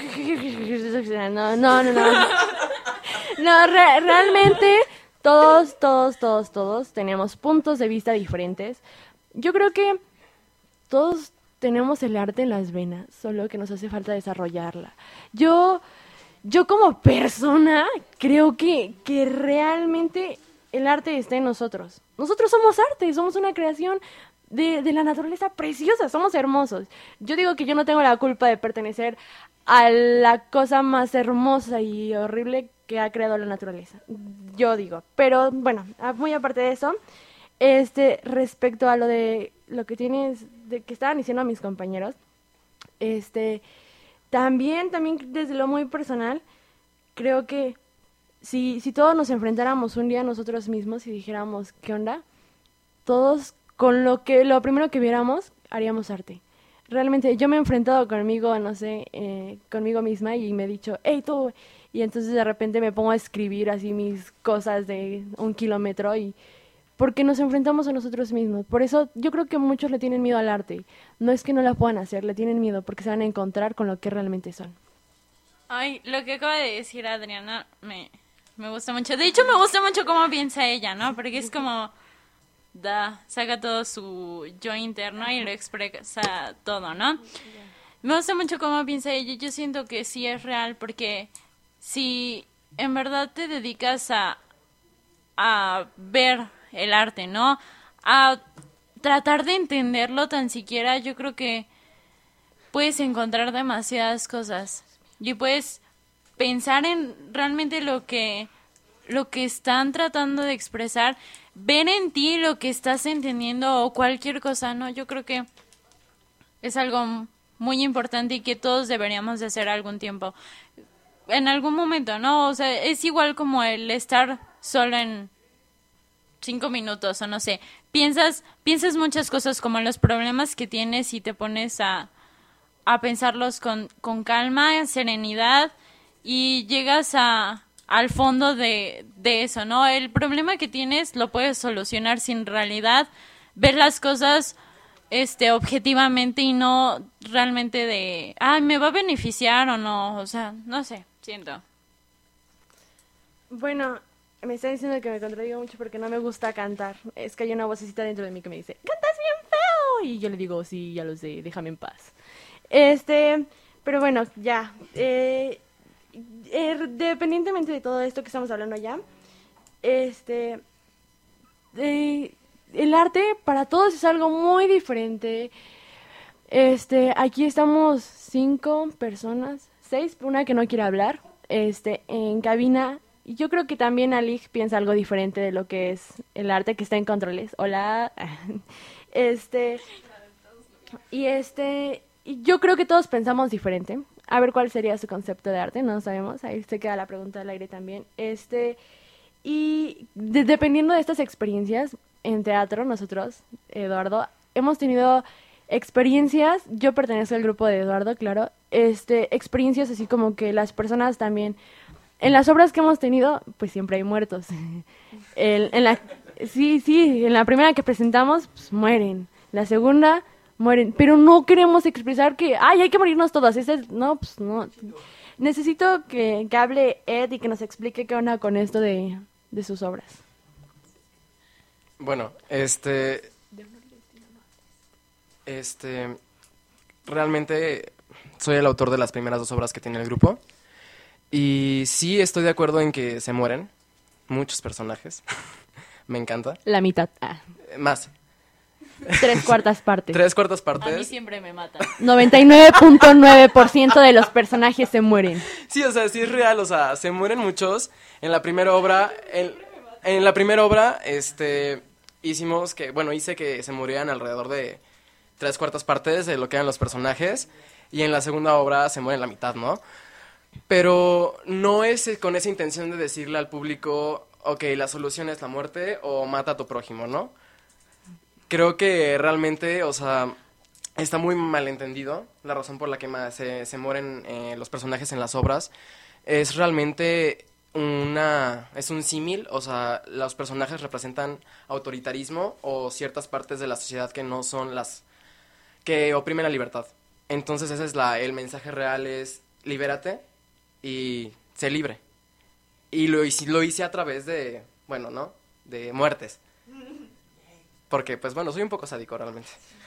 No, no, no, no. No, re- realmente todos, todos, todos, todos tenemos puntos de vista diferentes. Yo creo que todos tenemos el arte en las venas, solo que nos hace falta desarrollarla. Yo, yo como persona creo que, que realmente el arte está en nosotros. Nosotros somos arte, somos una creación de, de la naturaleza preciosa, somos hermosos. Yo digo que yo no tengo la culpa de pertenecer a la cosa más hermosa y horrible que ha creado la naturaleza. Yo digo, pero bueno, muy aparte de eso, este, respecto a lo de lo que tienes, de que estaban diciendo a mis compañeros, este, también, también desde lo muy personal, creo que si, si todos nos enfrentáramos un día a nosotros mismos y dijéramos, ¿qué onda? Todos con lo que, lo primero que viéramos, haríamos arte. Realmente, yo me he enfrentado conmigo, no sé, eh, conmigo misma y me he dicho, hey, tú, y entonces de repente me pongo a escribir así mis cosas de un kilómetro y porque nos enfrentamos a nosotros mismos. Por eso yo creo que muchos le tienen miedo al arte. No es que no la puedan hacer, le tienen miedo porque se van a encontrar con lo que realmente son. Ay, lo que acaba de decir Adriana me, me gusta mucho. De hecho, me gusta mucho cómo piensa ella, ¿no? Porque es como, da, saca todo su yo interno y lo expresa todo, ¿no? Me gusta mucho cómo piensa ella. Yo siento que sí es real porque si en verdad te dedicas a, a ver el arte, ¿no? A tratar de entenderlo tan siquiera, yo creo que puedes encontrar demasiadas cosas y puedes pensar en realmente lo que lo que están tratando de expresar, ver en ti lo que estás entendiendo o cualquier cosa, ¿no? Yo creo que es algo muy importante y que todos deberíamos de hacer algún tiempo, en algún momento, ¿no? O sea, es igual como el estar solo en cinco minutos o no sé, piensas piensas muchas cosas como los problemas que tienes y te pones a a pensarlos con, con calma, serenidad, y llegas a al fondo de, de eso, ¿no? El problema que tienes lo puedes solucionar sin realidad ver las cosas este objetivamente y no realmente de, ay, ¿me va a beneficiar o no? O sea, no sé, siento. Bueno, me está diciendo que me contradigo mucho porque no me gusta cantar. Es que hay una vocecita dentro de mí que me dice, ¡cantas bien feo! Y yo le digo, sí, ya lo sé, déjame en paz. Este, pero bueno, ya. Eh, eh, dependientemente de todo esto que estamos hablando ya, este, eh, el arte para todos es algo muy diferente. Este, aquí estamos cinco personas, seis, una que no quiere hablar, este, en cabina. Y yo creo que también Alig piensa algo diferente de lo que es el arte, que está en controles. Hola. Este, y este, y yo creo que todos pensamos diferente. A ver cuál sería su concepto de arte, no sabemos. Ahí se queda la pregunta al aire también. Este, y de- dependiendo de estas experiencias en teatro, nosotros, Eduardo, hemos tenido experiencias. Yo pertenezco al grupo de Eduardo, claro. Este, experiencias así como que las personas también. En las obras que hemos tenido, pues siempre hay muertos. El- en la, sí, sí, en la primera que presentamos, pues mueren. La segunda, mueren. Pero no queremos expresar que, ay, hay que morirnos todos. Ese es- no, pues no. Necesito que, que hable Ed y que nos explique qué onda con esto de, de sus obras. Bueno, este... Este... Realmente soy el autor de las primeras dos obras que tiene el grupo. Y sí estoy de acuerdo en que se mueren muchos personajes. Me encanta. La mitad. Ah, Eh, Más. tres cuartas partes. Tres cuartas A mí partes. siempre me matan. noventa y nueve punto nueve por ciento de los personajes se mueren. Sí, o sea, sí es real, o sea, se mueren muchos. En la primera obra, en, en la primera obra, este, hicimos que, bueno, hice que se murieran alrededor de tres cuartas partes de lo que eran los personajes. Y en la segunda obra se mueren la mitad, ¿no? Pero no es eh, con esa intención de decirle al público, ok, la solución es la muerte o mata a tu prójimo, ¿no? Creo que realmente, o sea, está muy malentendido la razón por la que ma- se, se mueren eh, los personajes en las obras. Es realmente una... es un símil, o sea, los personajes representan autoritarismo o ciertas partes de la sociedad que no son las... que oprimen la libertad. Entonces ese es la, el mensaje real es, libérate y sé libre. Y lo hice, lo hice a través de, bueno, ¿no? De muertes. Porque, pues bueno, soy un poco sádico realmente.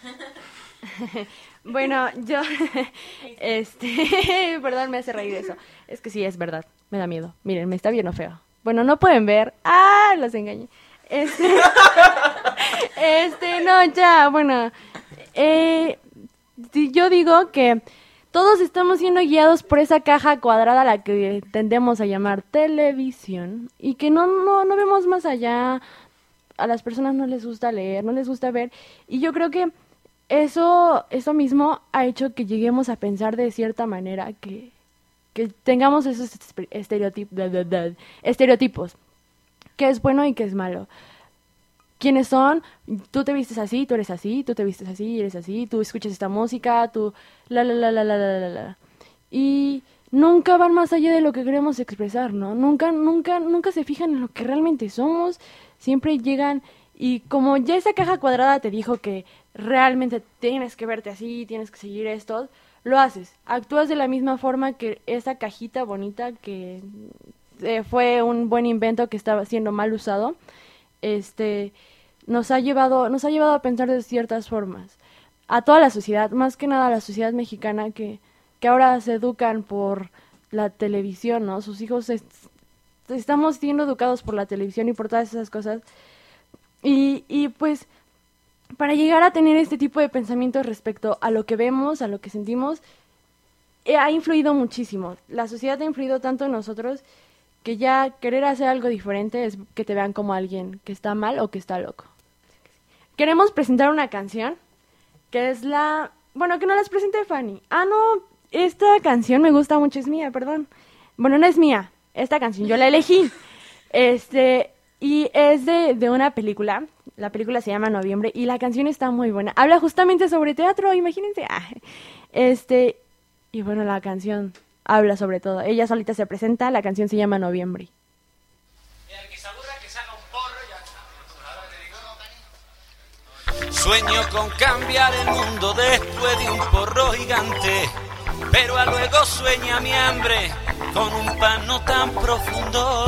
Bueno, yo, este, perdón, me hace reír eso. Es que sí, es verdad, me da miedo. Miren, me está viendo feo. Bueno, no pueden ver. ¡Ah! Los engañé. Este, este, no, ya, bueno. Eh, sí, yo digo que todos estamos siendo guiados por esa caja cuadrada a la que tendemos a llamar televisión y que no, no, no vemos más allá. A las personas no les gusta leer, no les gusta ver. Y yo creo que eso, eso mismo ha hecho que lleguemos a pensar de cierta manera, que, que tengamos esos espe- estereotip- da, da, da, estereotipos, que es bueno y que es malo. ¿Quiénes son? Tú te vistes así, tú eres así, tú te vistes así, eres así, tú escuchas esta música, tú... La, la, la, la, la, la, la, la. Y nunca van más allá de lo que queremos expresar, ¿no? Nunca, nunca, nunca se fijan en lo que realmente somos. Siempre llegan y como ya esa caja cuadrada te dijo que realmente tienes que verte así, tienes que seguir esto, lo haces. Actúas de la misma forma que esa cajita bonita que eh, fue un buen invento que estaba siendo mal usado. Este, nos ha llevado, nos ha llevado a pensar de ciertas formas. A toda la sociedad, más que nada a la sociedad mexicana que, que ahora se educan por la televisión, ¿no? Sus hijos es- estamos siendo educados por la televisión y por todas esas cosas. Y, y pues, para llegar a tener este tipo de pensamientos respecto a lo que vemos, a lo que sentimos, eh, ha influido muchísimo. La sociedad ha influido tanto en nosotros que ya querer hacer algo diferente es que te vean como alguien que está mal o que está loco. Queremos presentar una canción que es la... Bueno, que no las presente Fanny. Ah, no, esta canción me gusta mucho, es mía, perdón. Bueno, no es mía, esta canción yo la elegí. Este, Y es de, de una película, la película se llama Noviembre y la canción está muy buena. Habla justamente sobre teatro, imagínense. Ah, este, y bueno, la canción habla sobre todo. Ella solita se presenta, la canción se llama Noviembre. Sueño con cambiar el mundo después de un porro gigante, pero a luego sueña mi hambre con un pan no tan profundo.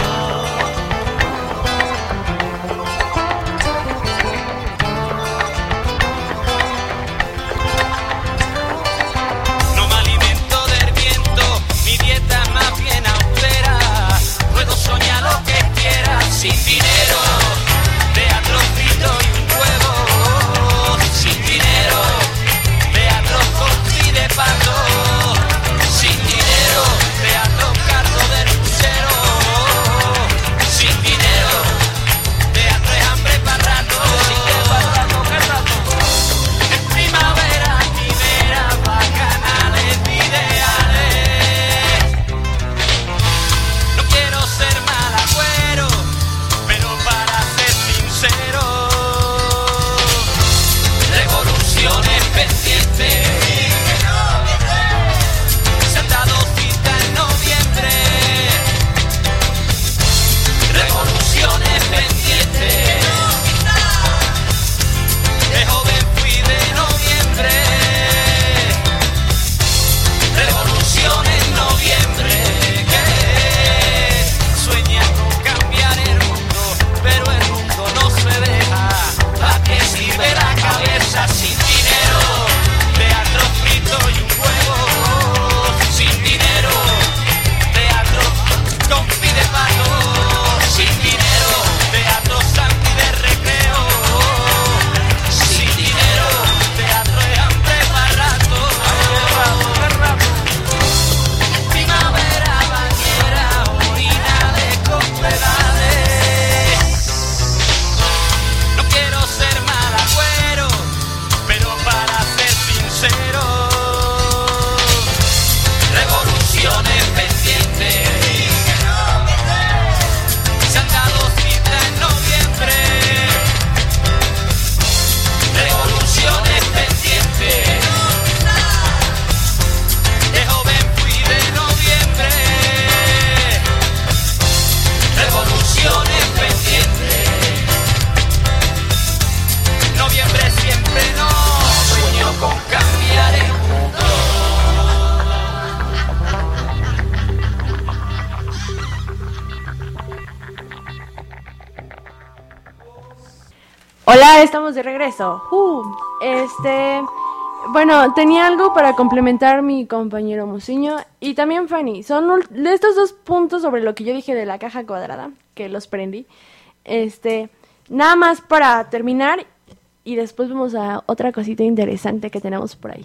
No me alimento del viento, mi dieta es más bien austera. Puedo soñar lo que quiera sin dinero, teatro frito y un huevo. Sin dinero, teatro con de pato. Sin dinero, teatro cargo del crucero. Sin dinero, teatro es hambre para rato. Sin que para rato, que rato. En primavera, primera, bacanales, ideales. No quiero ser mal agüero, pero para ser sincero, revoluciones pendientes. Se han dado cita en noviembre. Revoluciones pendientes. De joven fui de noviembre. Revoluciones en noviembre. Que sueña con cambiar el mundo, pero el mundo no se deja. ¿Para qué sirve la cabeza sin dinero? Teatro frito y un huevo. Sin dinero, teatro con pide pato. Sin dinero, teatro santi de recreo. Sin dinero, teatro de hambre para rato. Primavera, bañera, orina de cospedales. No quiero ser mal agüero, pero para ser sincero, revoluciones pendientes. Se han dado cita en noviembre. Revoluciones pendientes. De joven fui de noviembre. Revoluciones pendientes. Noviembre siempre no. Sueño con cambiar el mundo. Hola, estamos de regreso. Uh, este, bueno, tenía algo para complementar mi compañero Musiño y también Fanny. Son ul- de estos dos puntos sobre lo que yo dije de la caja cuadrada, que los prendí. Este, nada más para terminar y después vamos a otra cosita interesante que tenemos por ahí.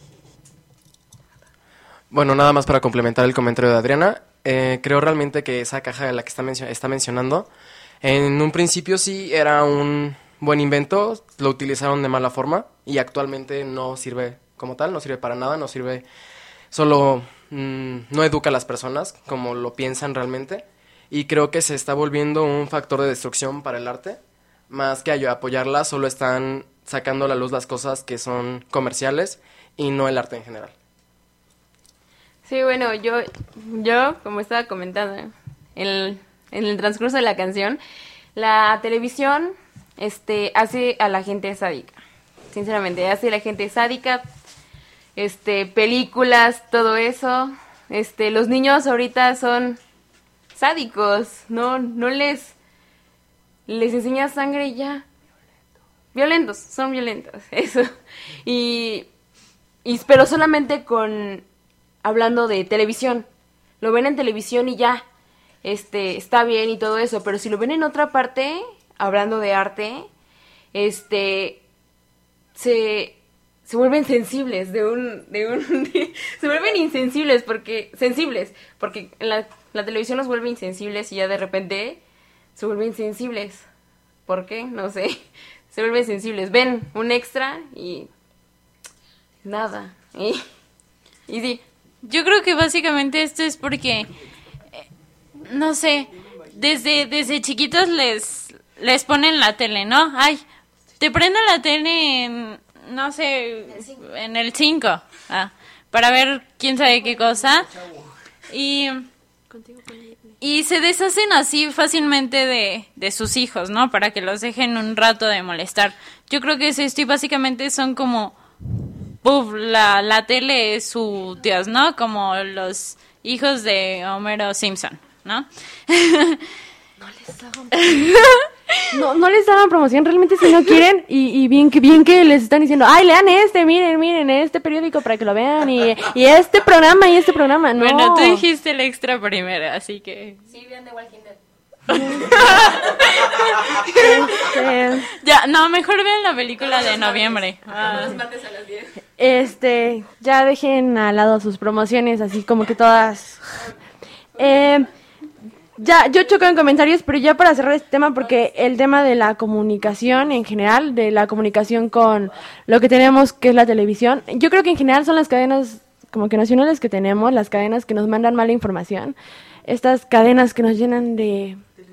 Bueno, nada más para complementar el comentario de Adriana. Eh, creo realmente que esa caja de la que está, mencio- está mencionando, en un principio sí era un buen invento, lo utilizaron de mala forma y actualmente no sirve como tal, no sirve para nada, no sirve, solo mm, no educa a las personas como lo piensan realmente y creo que se está volviendo un factor de destrucción para el arte, más que a apoyarla, solo están sacando a la luz las cosas que son comerciales y no el arte en general. Sí, bueno, yo, yo como estaba comentando en el, en el transcurso de la canción, la televisión este, hace a la gente sádica. Sinceramente, hace a la gente sádica, este, películas, todo eso. Este, los niños ahorita son sádicos, no, no les, les enseñas sangre y ya. Violentos, son violentos, eso. Y, y pero solamente con hablando de televisión. Lo ven en televisión y ya. Este, está bien y todo eso, pero si lo ven en otra parte, hablando de arte, este se se vuelven sensibles de un de un de, se vuelven insensibles porque sensibles, porque la la televisión los vuelve insensibles y ya de repente se vuelven sensibles. ¿Por qué? No sé. Se vuelven sensibles. Ven un extra y nada. Y, y sí. Yo creo que básicamente esto es porque, eh, no sé, desde, desde chiquitos les, les ponen la tele, ¿no? Ay, te prendo la tele en, no sé, en el cinco, ah, para ver quién sabe qué cosa. Y, y se deshacen así fácilmente de, de sus hijos, ¿no? Para que los dejen un rato de molestar. Yo creo que es esto y básicamente son como, puf, la, la tele es su dios, ¿no? Como los hijos de Homero Simpson, ¿no? No les hagan no, no les hagan promoción, realmente si no quieren, y, y bien que bien que les están diciendo, ay, lean este, miren, miren, este periódico para que lo vean, y, y este programa, y este programa, no. Bueno, tú dijiste el extra primero, así que... Sí, vean The Walking Dead. Este, ya, no, mejor vean la película de noviembre. Ah. Los martes a las diez. este, ya dejen al lado sus promociones, así como que todas... Eh... Ya, yo choco en comentarios, pero ya para cerrar este tema, porque el tema de la comunicación en general, de la comunicación con lo que tenemos, que es la televisión, yo creo que en general son las cadenas como que nacionales que tenemos, las cadenas que nos mandan mala información, estas cadenas que nos llenan de...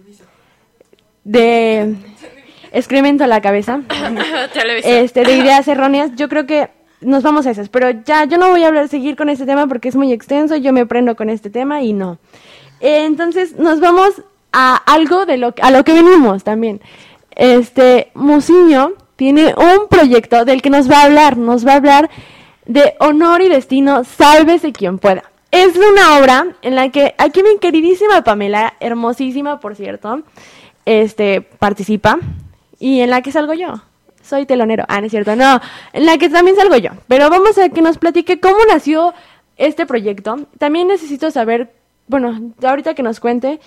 de excremento a la cabeza, este, de ideas erróneas, yo creo que nos vamos a esas, pero ya, yo no voy a hablar, seguir con este tema porque es muy extenso, yo me prendo con este tema y no. Entonces nos vamos a algo de lo a lo que venimos también. Este Musiño tiene un proyecto del que nos va a hablar, nos va a hablar de Honor y Destino, sálvese quien pueda. Es una obra en la que aquí mi queridísima Pamela, hermosísima por cierto, este participa y en la que salgo yo. Soy telonero. Ah, no es cierto, no, en la que también salgo yo. Pero vamos a que nos platique cómo nació este proyecto. También necesito saber, bueno, ahorita que nos cuente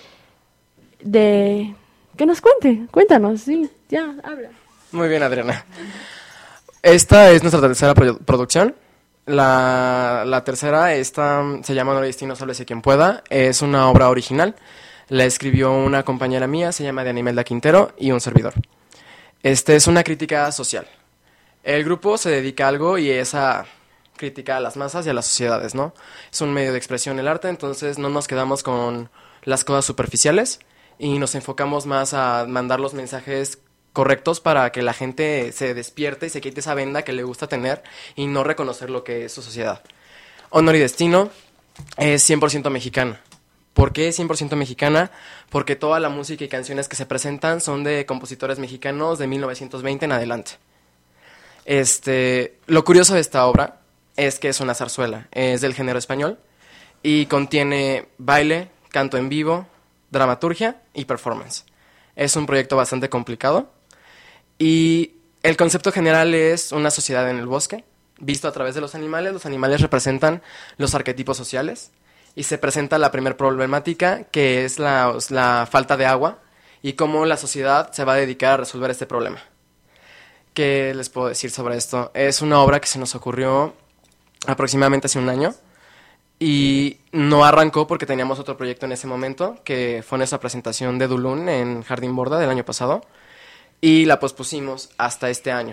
de... Que nos cuente, cuéntanos, sí, ya, habla. Muy bien, Adriana. Esta es nuestra tercera pro- producción. La, la tercera, esta se llama Honor y Destino, sálvese quien pueda. Es una obra original. La escribió una compañera mía, se llama Diana Imelda Quintero, y un servidor. Este es una crítica social. El grupo se dedica a algo y es a... crítica a las masas y a las sociedades, ¿no? Es un medio de expresión el arte, entonces no nos quedamos con las cosas superficiales y nos enfocamos más a mandar los mensajes correctos para que la gente se despierte y se quite esa venda que le gusta tener y no reconocer lo que es su sociedad. Honor y Destino es cien por ciento mexicana. ¿Por qué es cien por ciento mexicana? Porque toda la música y canciones que se presentan son de compositores mexicanos de mil novecientos veinte en adelante. Este, lo curioso de esta obra es que es una zarzuela, es del género español y contiene baile, canto en vivo, dramaturgia y performance. Es un proyecto bastante complicado y el concepto general es una sociedad en el bosque, visto a través de los animales. Los animales representan los arquetipos sociales y se presenta la primer problemática, que es la, la falta de agua y cómo la sociedad se va a dedicar a resolver este problema. ¿Qué les puedo decir sobre esto? Es una obra que se nos ocurrió aproximadamente hace un año y no arrancó porque teníamos otro proyecto en ese momento, que fue nuestra presentación de Dulún en Jardín Borda del año pasado, y la pospusimos hasta este año.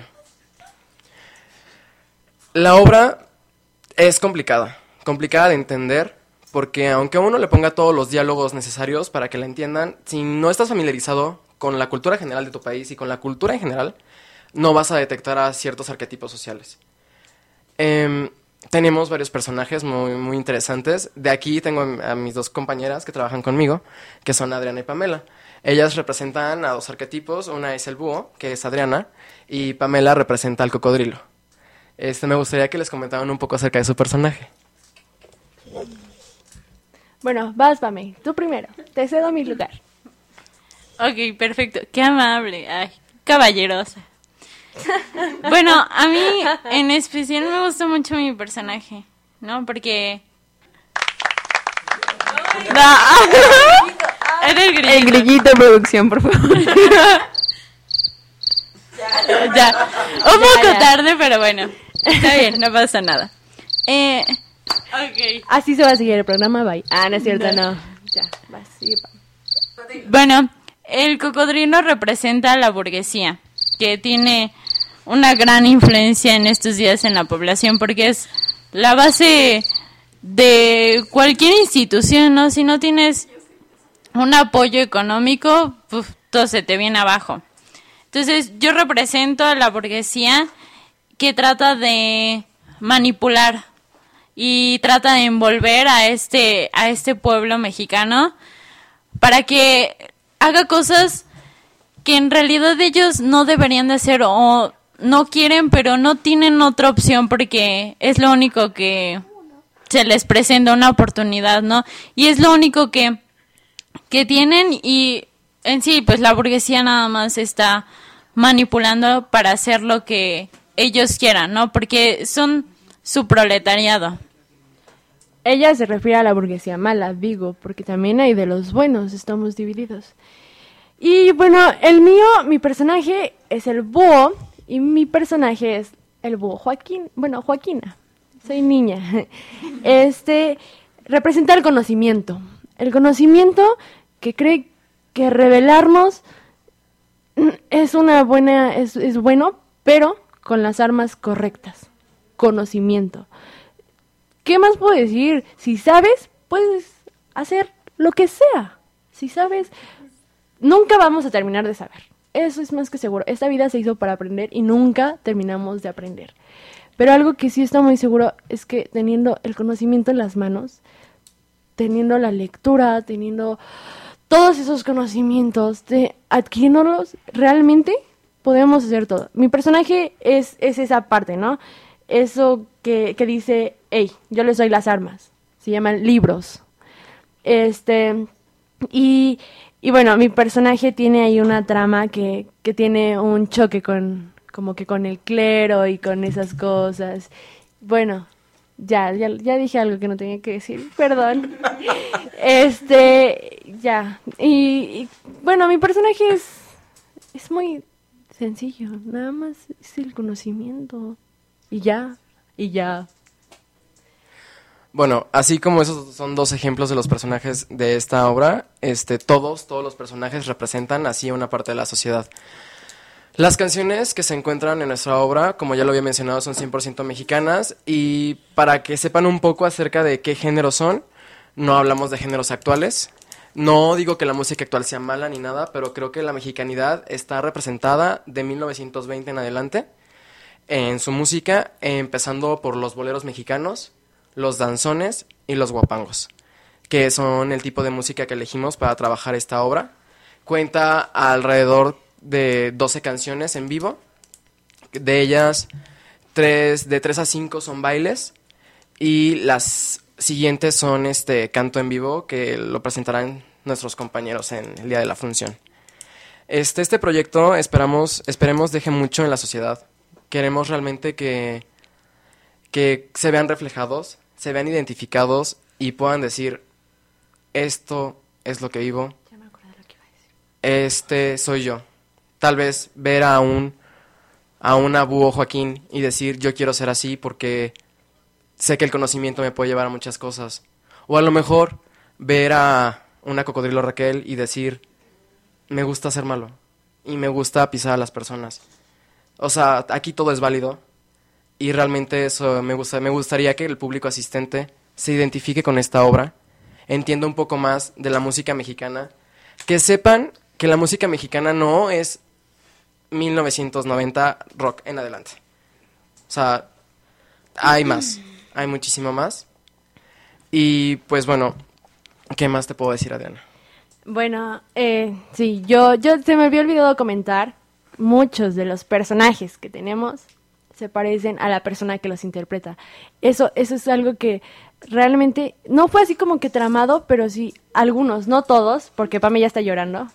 La obra es complicada, complicada de entender, porque aunque a uno le ponga todos los diálogos necesarios para que la entiendan, si no estás familiarizado con la cultura general de tu país y con la cultura en general, no vas a detectar a ciertos arquetipos sociales. Eh, Tenemos varios personajes muy, muy interesantes. De aquí tengo a mis dos compañeras que trabajan conmigo, que son Adriana y Pamela. Ellas representan a dos arquetipos. Una es el búho, que es Adriana, y Pamela representa al cocodrilo. Este, me gustaría que les comentaran un poco acerca de su personaje. Bueno, vas, Pame, tú primero. Te cedo mi lugar. Ok, perfecto. Qué amable. Ay, caballerosa. Bueno, a mí en especial me gusta mucho mi personaje, ¿no? Porque... No. Era el grillito. El grillito de producción, por favor. Ya, ya. Un poco ya, ya. tarde, pero bueno. Está bien, no pasa nada. Eh, ok. Así se va a seguir el programa, bye. Ah, no es cierto, no. no. Ya, va, sigue, pa. Bueno, el cocodrilo representa a la burguesía, que tiene una gran influencia en estos días en la población, porque es la base de cualquier institución, ¿no? Si no tienes un apoyo económico, uf, todo se te viene abajo. Entonces yo represento a la burguesía que trata de manipular y trata de envolver a este, a este pueblo mexicano para que haga cosas que en realidad ellos no deberían de hacer o no quieren, pero no tienen otra opción porque es lo único que se les presenta, una oportunidad, ¿no? Y es lo único que, que tienen, y en sí, pues la burguesía nada más está manipulando para hacer lo que ellos quieran, ¿no? Porque son su proletariado. Ella se refiere a la burguesía mala, digo, porque también hay de los buenos, estamos divididos. Y bueno, el mío, mi personaje es el búho, y mi personaje es el búho Joaquín, bueno, Joaquina, soy niña. Este, representa el conocimiento, el conocimiento que cree que revelarnos es una buena, es, es bueno, pero con las armas correctas, conocimiento. ¿Qué más puedo decir? Si sabes, puedes hacer lo que sea. Si sabes, nunca vamos a terminar de saber. Eso es más que seguro. Esta vida se hizo para aprender y nunca terminamos de aprender. Pero algo que sí está muy seguro es que teniendo el conocimiento en las manos, teniendo la lectura, teniendo todos esos conocimientos, de adquiriéndolos, realmente podemos hacer todo. Mi personaje es, es esa parte, ¿no? Eso que, que dice, hey, yo les doy las armas. Se llaman libros. Este, y, y bueno, mi personaje tiene ahí una trama que, que tiene un choque con, como que con el clero y con esas cosas. Bueno, ya, ya, ya dije algo que no tenía que decir, perdón. Este, ya. Y, y bueno, mi personaje es, es muy sencillo, nada más es el conocimiento. Y ya, y ya. Bueno, así como esos son dos ejemplos de los personajes de esta obra, este, todos, todos los personajes representan así una parte de la sociedad. Las canciones que se encuentran en nuestra obra, como ya lo había mencionado, son cien por ciento mexicanas, y para que sepan un poco acerca de qué géneros son, no hablamos de géneros actuales. No digo que la música actual sea mala ni nada, pero creo que la mexicanidad está representada de mil novecientos veinte en adelante en su música, empezando por los boleros mexicanos, los danzones y los guapangos, que son el tipo de música que elegimos para trabajar esta obra. Cuenta alrededor de doce canciones en vivo, de ellas tres, de tres a cinco son bailes, y las siguientes son este canto en vivo, que lo presentarán nuestros compañeros en el día de la función. Este, este proyecto esperamos, esperemos deje mucho en la sociedad. Queremos realmente que, que se vean reflejados, se vean identificados y puedan decir, esto es lo que vivo, Ya me acordé de lo que iba a decir. este soy yo. Tal vez ver a un a una búho Joaquín y decir, yo quiero ser así porque sé que el conocimiento me puede llevar a muchas cosas. O a lo mejor ver a una cocodrilo Raquel y decir, me gusta ser malo y me gusta pisar a las personas. O sea, aquí todo es válido y realmente eso me gusta, me gustaría que el público asistente se identifique con esta obra, entienda un poco más de la música mexicana, que sepan que la música mexicana no es mil novecientos noventa rock en adelante. O sea, hay más, hay muchísimo más. Y pues bueno, ¿qué más te puedo decir, Adriana? Bueno, eh, sí, yo, yo se me había olvidado comentar, muchos de los personajes que tenemos se parecen a la persona que los interpreta. Eso, eso es algo que realmente no fue así como que tramado, pero sí algunos, no todos, porque Pame ya está llorando.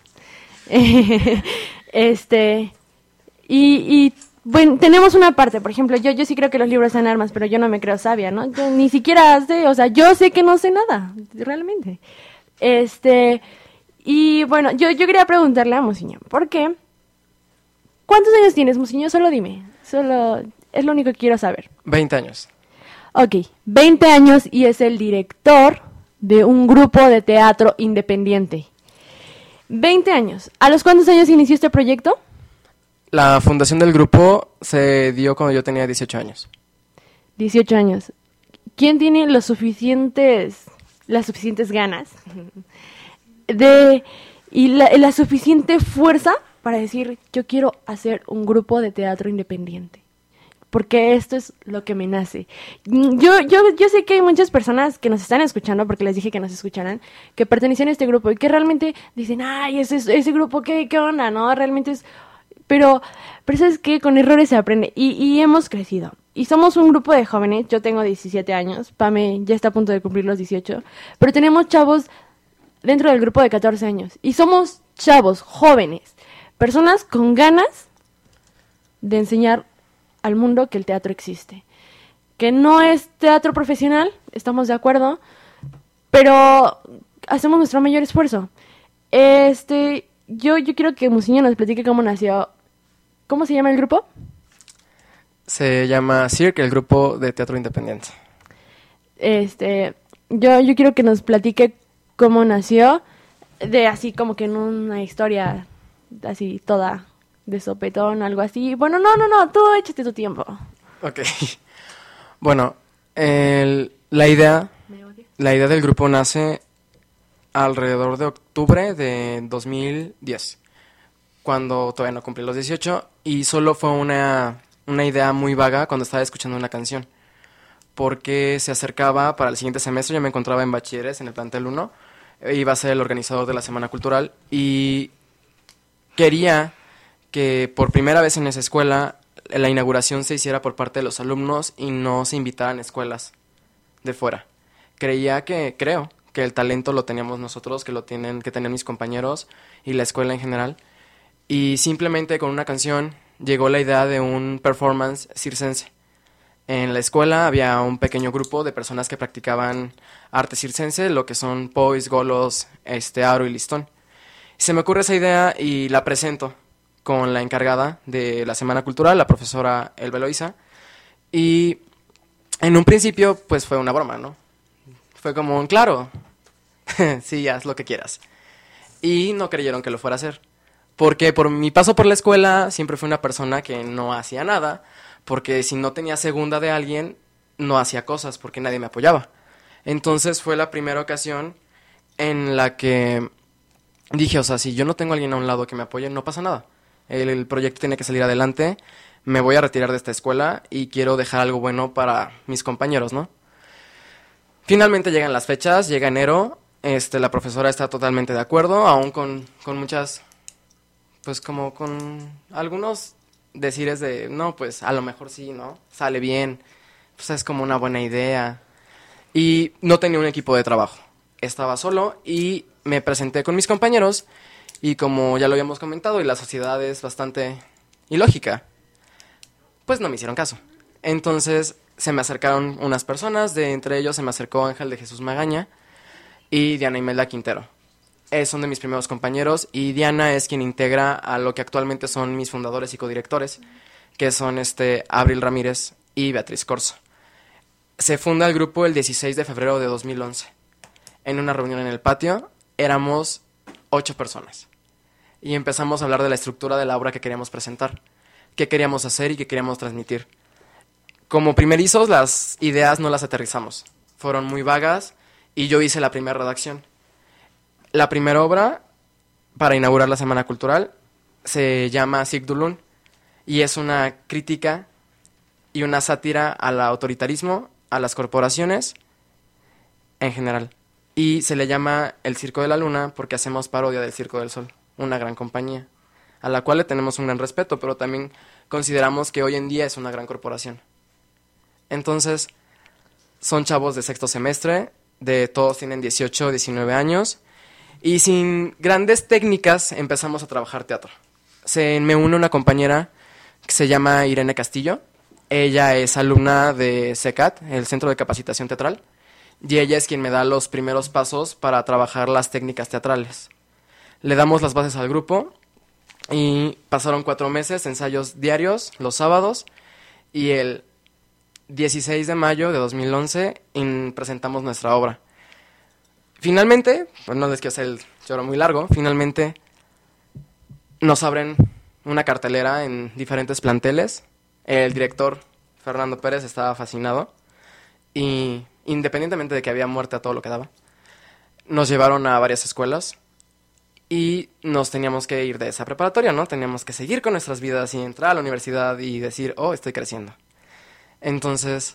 este, y, y bueno, tenemos una parte, por ejemplo, yo, yo sí creo que los libros son armas, pero yo no me creo sabia, ¿no? Yo ni siquiera sé, o sea, yo sé que no sé nada, realmente. Este, y bueno, yo, yo quería preguntarle a Musiño, ¿por qué? ¿Cuántos años tienes, Musiño? Solo dime, solo, es lo único que quiero saber. veinte años. Ok, veinte años y es el director de un grupo de teatro independiente. veinte años. ¿A los cuántos años inició este proyecto? La fundación del grupo se dio cuando yo tenía dieciocho años. dieciocho años. ¿Quién tiene los suficientes, las suficientes ganas de y la, la suficiente fuerza para decir, yo quiero hacer un grupo de teatro independiente. Porque esto es lo que me nace. Yo, yo, yo sé que hay muchas personas que nos están escuchando, porque les dije que nos escucharan, que pertenecen a este grupo y que realmente dicen, ay, ese, ese grupo, ¿qué, qué onda? ¿No? Realmente es... Pero, pero ¿sabes qué? Con errores se aprende y, y hemos crecido. Y somos un grupo de jóvenes, yo tengo diecisiete años, Pame ya está a punto de cumplir los dieciocho, pero tenemos chavos dentro del grupo de catorce años. Y somos chavos, jóvenes, personas con ganas de enseñar al mundo que el teatro existe. Que no es teatro profesional, estamos de acuerdo, pero hacemos nuestro mayor esfuerzo. Este, yo, yo quiero que Musiño nos platique cómo nació. ¿Cómo se llama el grupo? Se llama Cirque, el grupo de teatro independiente. Este, yo, yo quiero que nos platique cómo nació, de así como que en una historia así toda de sopetón, algo así. Bueno, no, no, no, tú échate tu tiempo. Ok. Bueno, el, la idea, la idea del grupo nace alrededor de octubre de dos mil diez, cuando todavía no cumplí los dieciocho, y solo fue una, una idea muy vaga cuando estaba escuchando una canción, porque se acercaba para el siguiente semestre. Yo me encontraba en bachilleres, en el plantel uno, iba a ser el organizador de la Semana Cultural, y quería que por primera vez en esa escuela la inauguración se hiciera por parte de los alumnos y no se invitaran escuelas de fuera. Creía que, creo, que el talento lo teníamos nosotros, que lo tienen, que tenían mis compañeros y la escuela en general. Y simplemente con una canción llegó la idea de un performance circense. En la escuela había un pequeño grupo de personas que practicaban arte circense, lo que son pois, golos, este, aro y listón. Se me ocurre esa idea y la presento con la encargada de la Semana Cultural, la profesora Elba Eloísa, y en un principio pues fue una broma, ¿no? Fue como un claro, sí, haz lo que quieras. Y no creyeron que lo fuera a hacer, porque por mi paso por la escuela siempre fui una persona que no hacía nada, porque si no tenía segunda de alguien, no hacía cosas, porque nadie me apoyaba. Entonces fue la primera ocasión en la que dije, o sea, si yo no tengo a alguien a un lado que me apoye, no pasa nada. El, el proyecto tiene que salir adelante, me voy a retirar de esta escuela y quiero dejar algo bueno para mis compañeros, ¿no? Finalmente llegan las fechas, llega enero, este, la profesora está totalmente de acuerdo, aún con, con muchas, pues como con algunos decires de, no, pues a lo mejor sí, ¿no? Sale bien, pues es como una buena idea. Y no tenía un equipo de trabajo, estaba solo y me presenté con mis compañeros. Y como ya lo habíamos comentado, y la sociedad es bastante ilógica, pues no me hicieron caso. Entonces se me acercaron unas personas, de entre ellos se me acercó Ángel de Jesús Magaña y Diana Imelda Quintero. Eh, son de mis primeros compañeros, y Diana es quien integra a lo que actualmente son mis fundadores y codirectores, que son este Abril Ramírez y Beatriz Corso. Se funda el grupo el dieciséis de febrero de dos mil once. En una reunión en el patio éramos ocho personas. Y empezamos a hablar de la estructura de la obra que queríamos presentar, qué queríamos hacer y qué queríamos transmitir. Como primerizos, las ideas no las aterrizamos. Fueron muy vagas y yo hice la primera redacción. La primera obra para inaugurar la Semana Cultural se llama Cirque du Lune y es una crítica y una sátira al autoritarismo, a las corporaciones en general. Y se le llama El Circo de la Luna porque hacemos parodia del Circo del Sol, una gran compañía, a la cual le tenemos un gran respeto, pero también consideramos que hoy en día es una gran corporación. Entonces, son chavos de sexto semestre, de todos tienen dieciocho, diecinueve años, y sin grandes técnicas empezamos a trabajar teatro. Se me une una compañera que se llama Irene Castillo. Ella es alumna de CECAT, el Centro de Capacitación Teatral, y ella es quien me da los primeros pasos para trabajar las técnicas teatrales. Le damos las bases al grupo y pasaron cuatro meses, ensayos diarios, los sábados, y el dieciséis de mayo de dos mil once in, presentamos nuestra obra. Finalmente, pues no les quiero hacer el choro muy largo, finalmente nos abren una cartelera en diferentes planteles. El director, Fernando Pérez, estaba fascinado y independientemente de que había muerte a todo lo que daba, nos llevaron a varias escuelas y nos teníamos que ir de esa preparatoria, ¿no? Teníamos que seguir con nuestras vidas y entrar a la universidad y decir, oh, estoy creciendo. Entonces,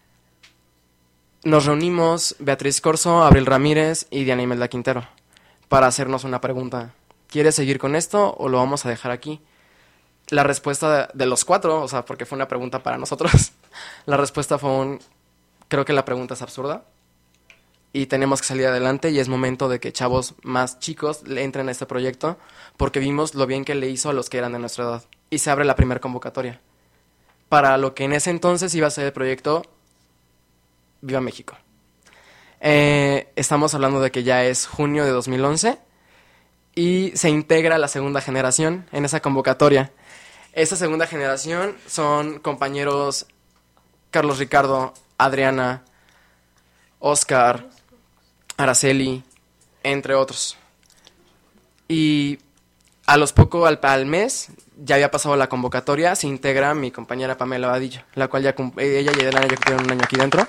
nos reunimos Beatriz Corso, Abril Ramírez y Diana Imelda Quintero para hacernos una pregunta. ¿Quieres seguir con esto o lo vamos a dejar aquí? La respuesta de, de los cuatro, o sea, porque fue una pregunta para nosotros, la respuesta fue un, creo que la pregunta es absurda y tenemos que salir adelante y es momento de que chavos más chicos le entren a este proyecto porque vimos lo bien que le hizo a los que eran de nuestra edad. Y se abre la primera convocatoria para lo que en ese entonces iba a ser el proyecto Viva México. Eh, estamos hablando de que ya es junio de dos mil once y se integra la segunda generación en esa convocatoria. Esa segunda generación son compañeros Carlos Ricardo, Adriana, Oscar, Araceli, entre otros. Y a los poco, al, al mes, ya había pasado la convocatoria, se integra mi compañera Pamela Vadillo, la cual ya cum- ella y Adriana ya cumplieron un año aquí dentro.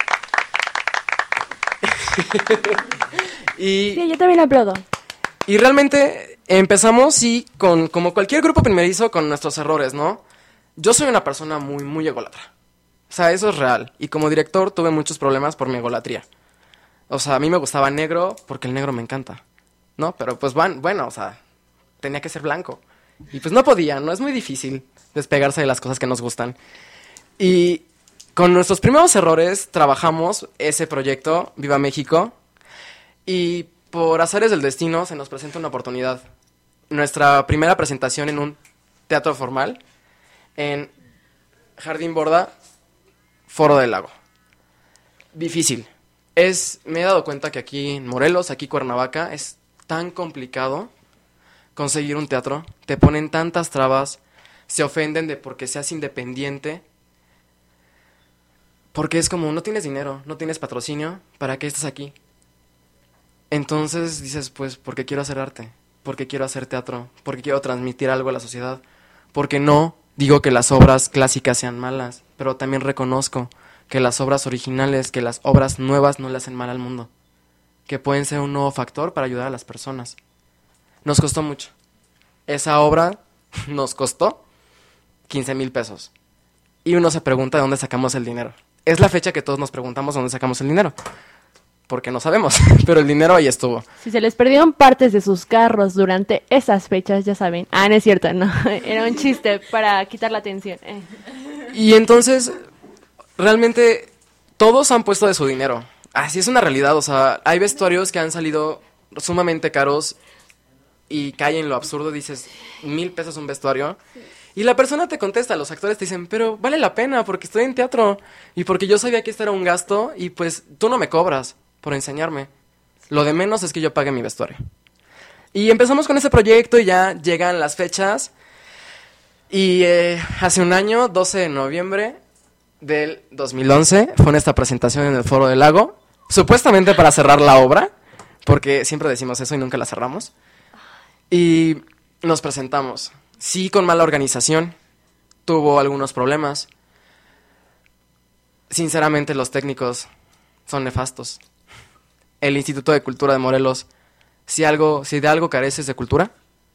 y, Sí, yo también aplaudo. y realmente empezamos, sí, con, como cualquier grupo primerizo, con nuestros errores, ¿no? Yo soy una persona muy, muy ególatra. O sea, eso es real. Y como director tuve muchos problemas por mi egolatría. O sea, a mí me gustaba negro porque el negro me encanta, ¿no? Pero pues van, bueno, o sea, tenía que ser blanco. Y pues no podía, ¿no? Es muy difícil despegarse de las cosas que nos gustan. Y con nuestros primeros errores trabajamos ese proyecto, Viva México, y por azares del destino se nos presenta una oportunidad. Nuestra primera presentación en un teatro formal, en Jardín Borda, Foro del Lago. Difícil. Es, me he dado cuenta que aquí en Morelos, aquí en Cuernavaca, es tan complicado conseguir un teatro. Te ponen tantas trabas, se ofenden de porque seas independiente. Porque es como, no tienes dinero, no tienes patrocinio, ¿para qué estás aquí? Entonces dices, pues, porque quiero hacer arte, porque quiero hacer teatro, porque quiero transmitir algo a la sociedad. Porque no digo que las obras clásicas sean malas, pero también reconozco que las obras originales, que las obras nuevas no le hacen mal al mundo, que pueden ser un nuevo factor para ayudar a las personas. Nos costó mucho. Esa obra nos costó quince mil pesos. Y uno se pregunta de dónde sacamos el dinero. Es la fecha que todos nos preguntamos dónde sacamos el dinero. Porque no sabemos, pero el dinero ahí estuvo. Si se les perdieron partes de sus carros durante esas fechas, ya saben. Ah, no es cierto, no. Era un chiste para quitar la atención. Eh. Y entonces, realmente, todos han puesto de su dinero. Así es una realidad, o sea, hay vestuarios que han salido sumamente caros y caen en lo absurdo, dices, mil pesos un vestuario. Y la persona te contesta, los actores te dicen, pero vale la pena porque estoy en teatro y porque yo sabía que esto era un gasto y pues tú no me cobras por enseñarme. Lo de menos es que yo pague mi vestuario. Y empezamos con ese proyecto y ya llegan las fechas. Y eh, hace un año, doce de noviembre del dos mil once, fue esta presentación en el Foro del Lago, supuestamente para cerrar la obra, porque siempre decimos eso y nunca la cerramos. Y nos presentamos. Sí, con mala organización, tuvo algunos problemas. Sinceramente, los técnicos son nefastos. El Instituto de Cultura de Morelos, si algo, si de algo careces de cultura.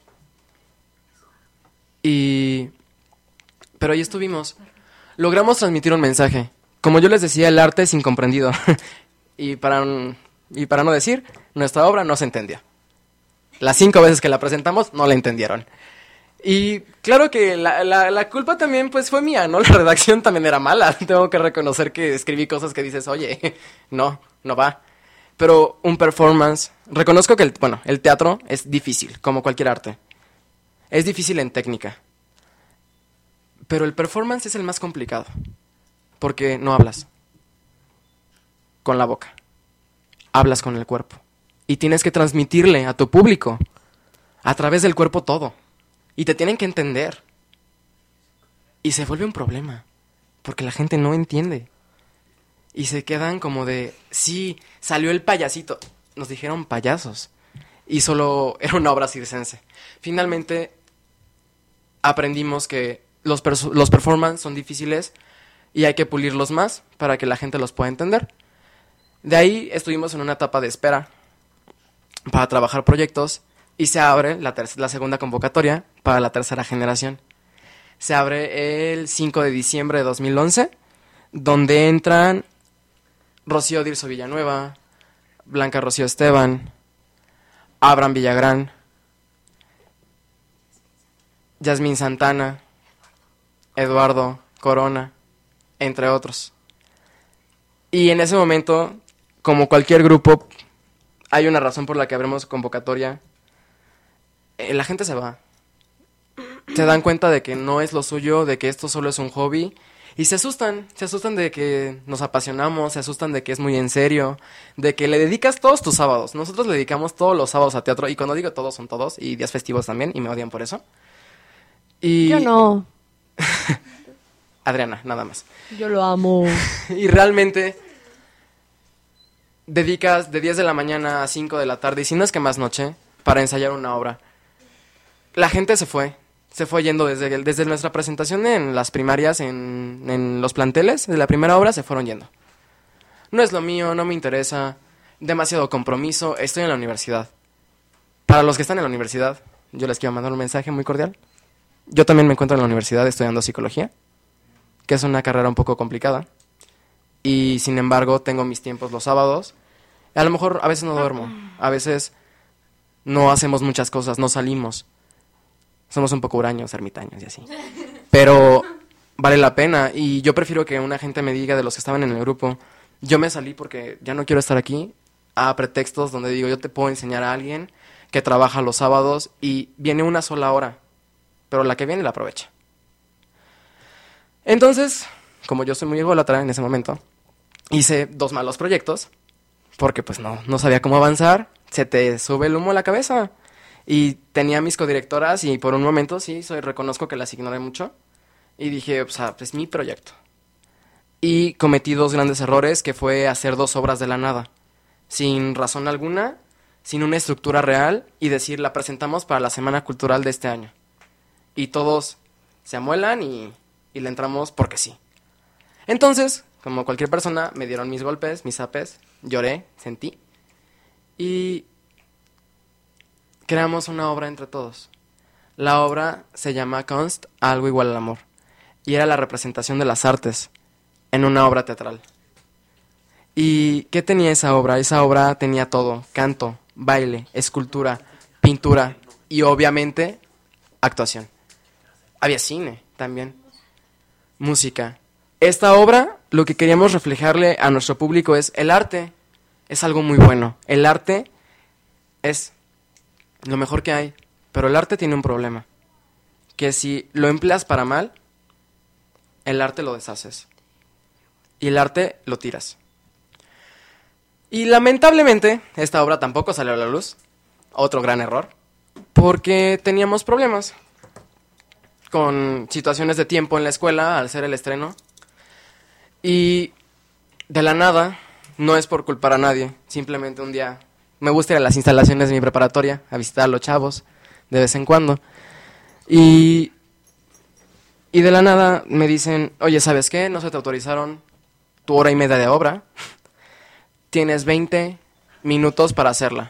Y pero ahí estuvimos. Logramos transmitir un mensaje. Como yo les decía, el arte es incomprendido. y para y para no decir, nuestra obra no se entendía. Las cinco veces que la presentamos no la entendieron. Y claro que la, la, la culpa también pues fue mía, ¿no? La redacción también era mala. Tengo que reconocer que escribí cosas que dices, oye, no, no va. Pero un performance, reconozco que el, bueno, el teatro es difícil, como cualquier arte. Es difícil en técnica. Pero el performance es el más complicado, porque no hablas con la boca, hablas con el cuerpo. Y tienes que transmitirle a tu público a través del cuerpo todo. Y te tienen que entender. Y se vuelve un problema, porque la gente no entiende. Y se quedan como de, sí, salió el payasito. Nos dijeron payasos. Y solo era una obra circense. Finalmente, aprendimos que los, perso- los performances son difíciles y hay que pulirlos más para que la gente los pueda entender. De ahí estuvimos en una etapa de espera para trabajar proyectos y se abre la, ter- la segunda convocatoria para la tercera generación. Se abre el cinco de diciembre de dos mil once, donde entran Rocío Dirso Villanueva, Blanca Rocío Esteban, Abraham Villagrán, Yasmín Santana, Eduardo Corona, entre otros. Y en ese momento, como cualquier grupo, hay una razón por la que abrimos convocatoria. Eh, la gente se va. Se dan cuenta de que no es lo suyo, de que esto solo es un hobby. Y se asustan, se asustan de que nos apasionamos, se asustan de que es muy en serio, de que le dedicas todos tus sábados. Nosotros le dedicamos todos los sábados a teatro, y cuando digo todos, son todos, y días festivos también, y me odian por eso. Y... Yo no. Adriana, nada más. Yo lo amo. Y realmente dedicas de diez de la mañana a cinco de la tarde, y si no es que más noche, para ensayar una obra. La gente se fue, se fue yendo desde, el- desde nuestra presentación en las primarias, en, en los planteles de la primera obra, se fueron yendo. No es lo mío, no me interesa, demasiado compromiso, estoy en la universidad. Para los que están en la universidad, yo les quiero mandar un mensaje muy cordial. Yo también me encuentro en la universidad estudiando psicología, que es una carrera un poco complicada. Y sin embargo, tengo mis tiempos los sábados. A lo mejor a veces no duermo, a veces no hacemos muchas cosas, no salimos. Somos un poco huraños, ermitaños y así. Pero vale la pena, y yo prefiero que una gente me diga, de los que estaban en el grupo, yo me salí porque ya no quiero estar aquí, a pretextos donde digo, yo te puedo enseñar a alguien que trabaja los sábados y viene una sola hora, pero la que viene la aprovecha. Entonces, como yo soy muy ególatra en ese momento, hice dos malos proyectos, porque pues no, no sabía cómo avanzar, se te sube el humo a la cabeza. Y tenía mis codirectoras y por un momento sí, soy, reconozco que las ignoré mucho. Y dije, o sea, pues mi proyecto. Y cometí dos grandes errores, que fue hacer dos obras de la nada, sin razón alguna, sin una estructura real, y decir, la presentamos para la Semana Cultural de este año. Y todos se amuelan y, y le entramos porque sí. Entonces, como cualquier persona, me dieron mis golpes, mis zapes, lloré, sentí. Y creamos una obra entre todos. La obra se llama Kunst, algo igual al amor. Y era la representación de las artes en una obra teatral. ¿Y qué tenía esa obra? Esa obra tenía todo: canto, baile, escultura, pintura y obviamente actuación. Había cine también, música. Esta obra, lo que queríamos reflejarle a nuestro público es: el arte es algo muy bueno. El arte es lo mejor que hay, pero el arte tiene un problema, que si lo empleas para mal, el arte lo deshaces y el arte lo tiras. Y lamentablemente esta obra tampoco salió a la luz, otro gran error, porque teníamos problemas con situaciones de tiempo en la escuela al ser el estreno, y de la nada, no es por culpar a nadie, simplemente un día me gusta ir a las instalaciones de mi preparatoria a visitar a los chavos de vez en cuando. Y, y de la nada me dicen, oye, ¿sabes qué? No se te autorizaron tu hora y media de obra. Tienes veinte minutos para hacerla.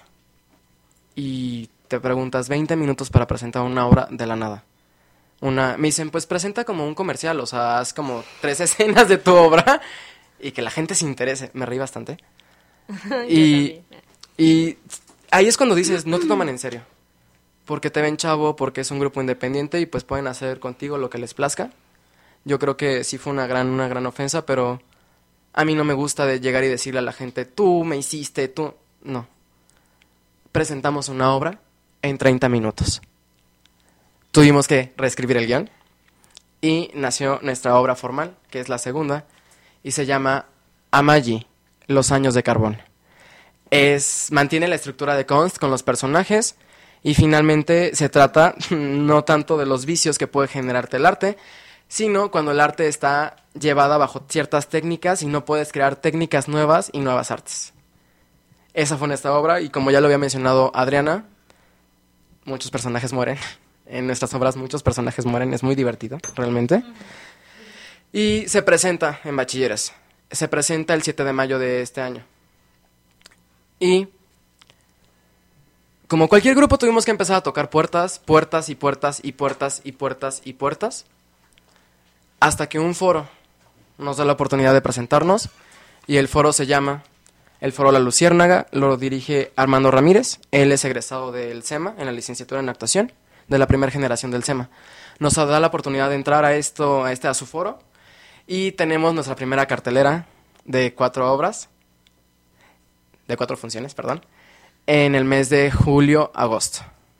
Y te preguntas, veinte minutos para presentar una obra de la nada. Una, me dicen, pues presenta como un comercial, o sea, haz como tres escenas de tu obra y que la gente se interese. Me reí bastante. y... Y ahí es cuando dices, no te toman en serio, porque te ven chavo, porque es un grupo independiente y pues pueden hacer contigo lo que les plazca. Yo creo que sí fue una gran, una gran ofensa, pero a mí no me gusta de llegar y decirle a la gente, tú me hiciste, tú... No. Presentamos una obra en treinta minutos. Tuvimos que reescribir el guión y nació nuestra obra formal, que es la segunda, y se llama Amayi, los años de carbón. Es, mantiene la estructura de Kunst con los personajes y finalmente se trata no tanto de los vicios que puede generarte el arte, sino cuando el arte está llevada bajo ciertas técnicas y no puedes crear técnicas nuevas y nuevas artes. Esa fue nuestra obra y como ya lo había mencionado Adriana, muchos personajes mueren. En nuestras obras muchos personajes mueren, es muy divertido, realmente. Y se presenta en bachilleres. Se presenta el siete de mayo de este año. Y como cualquier grupo tuvimos que empezar a tocar puertas, puertas y puertas y puertas y puertas y puertas, hasta que un foro nos da la oportunidad de presentarnos, y el foro se llama el Foro La Luciérnaga, lo dirige Armando Ramírez, él es egresado del SEMA, en la licenciatura en actuación, de la primera generación del SEMA. Nos da la oportunidad de entrar a esto, a este a su foro, y tenemos nuestra primera cartelera de cuatro obras, de cuatro funciones, perdón, en el mes de julio-agosto.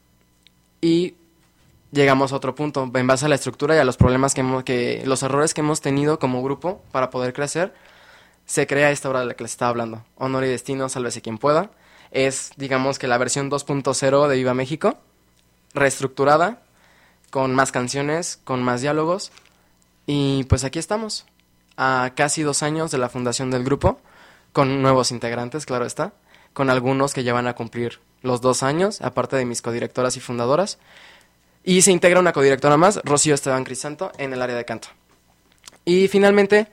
Y llegamos a otro punto, en base a la estructura y a los problemas que hemos, que los errores que hemos tenido como grupo para poder crecer, se crea esta obra de la que les estaba hablando, Honor y Destino, Sálvese Quien Pueda. Es, digamos, que la versión dos punto cero de Viva México, reestructurada, con más canciones, con más diálogos, y pues aquí estamos, a casi dos años de la fundación del grupo, con nuevos integrantes, claro está, con algunos que ya van a cumplir los dos años, aparte de mis codirectoras y fundadoras, y se integra una codirectora más, Rocío Esteban Crisanto, en el área de canto. Y finalmente,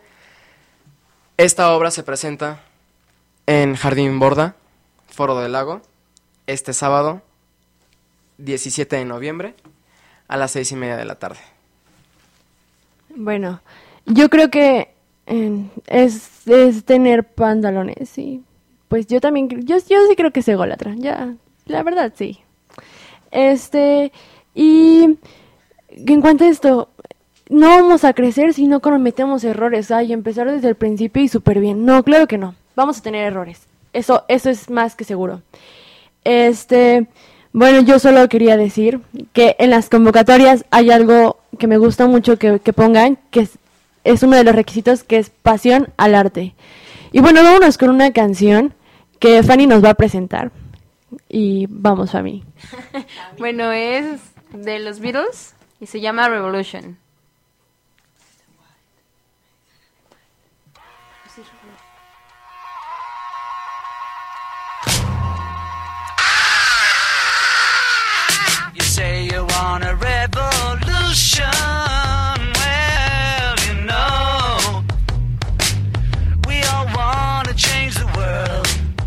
esta obra se presenta en Jardín Borda, Foro del Lago, este sábado, diecisiete de noviembre, a las seis y media de la tarde. Bueno, yo creo que eh, es, es tener pantalones, sí. Pues yo también, yo, yo sí creo que es ególatra, ya, la verdad sí. Este, y en cuanto a esto, no vamos a crecer si no cometemos errores, ay, empezar desde el principio y súper bien. No, claro que no, vamos a tener errores, eso, eso es más que seguro. Este, bueno, yo solo quería decir que en las convocatorias hay algo que me gusta mucho que, que pongan, que es, es uno de los requisitos, que es pasión al arte. Y bueno, vámonos con una canción que Fanny nos va a presentar. Y vamos, Fanny. Bueno, es de los Beatles y se llama Revolution. You say you want a revolution. Well, you know, we all want to change the world.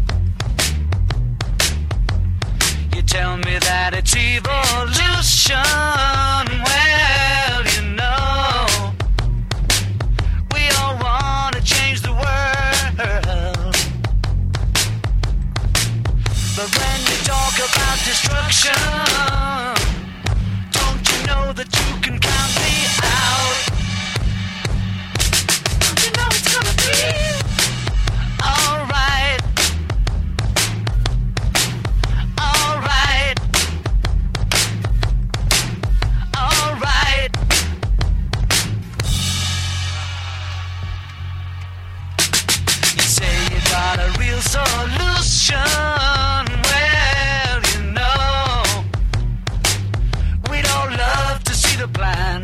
You tell me that it's evolution. Well, you know, we all want to change the world. But when you talk about destruction, don't you know that you can count me out? Don't you know it's gonna be alright? Alright. Alright. You say you got a real solution. Well, you know, we'd all love to see the plan.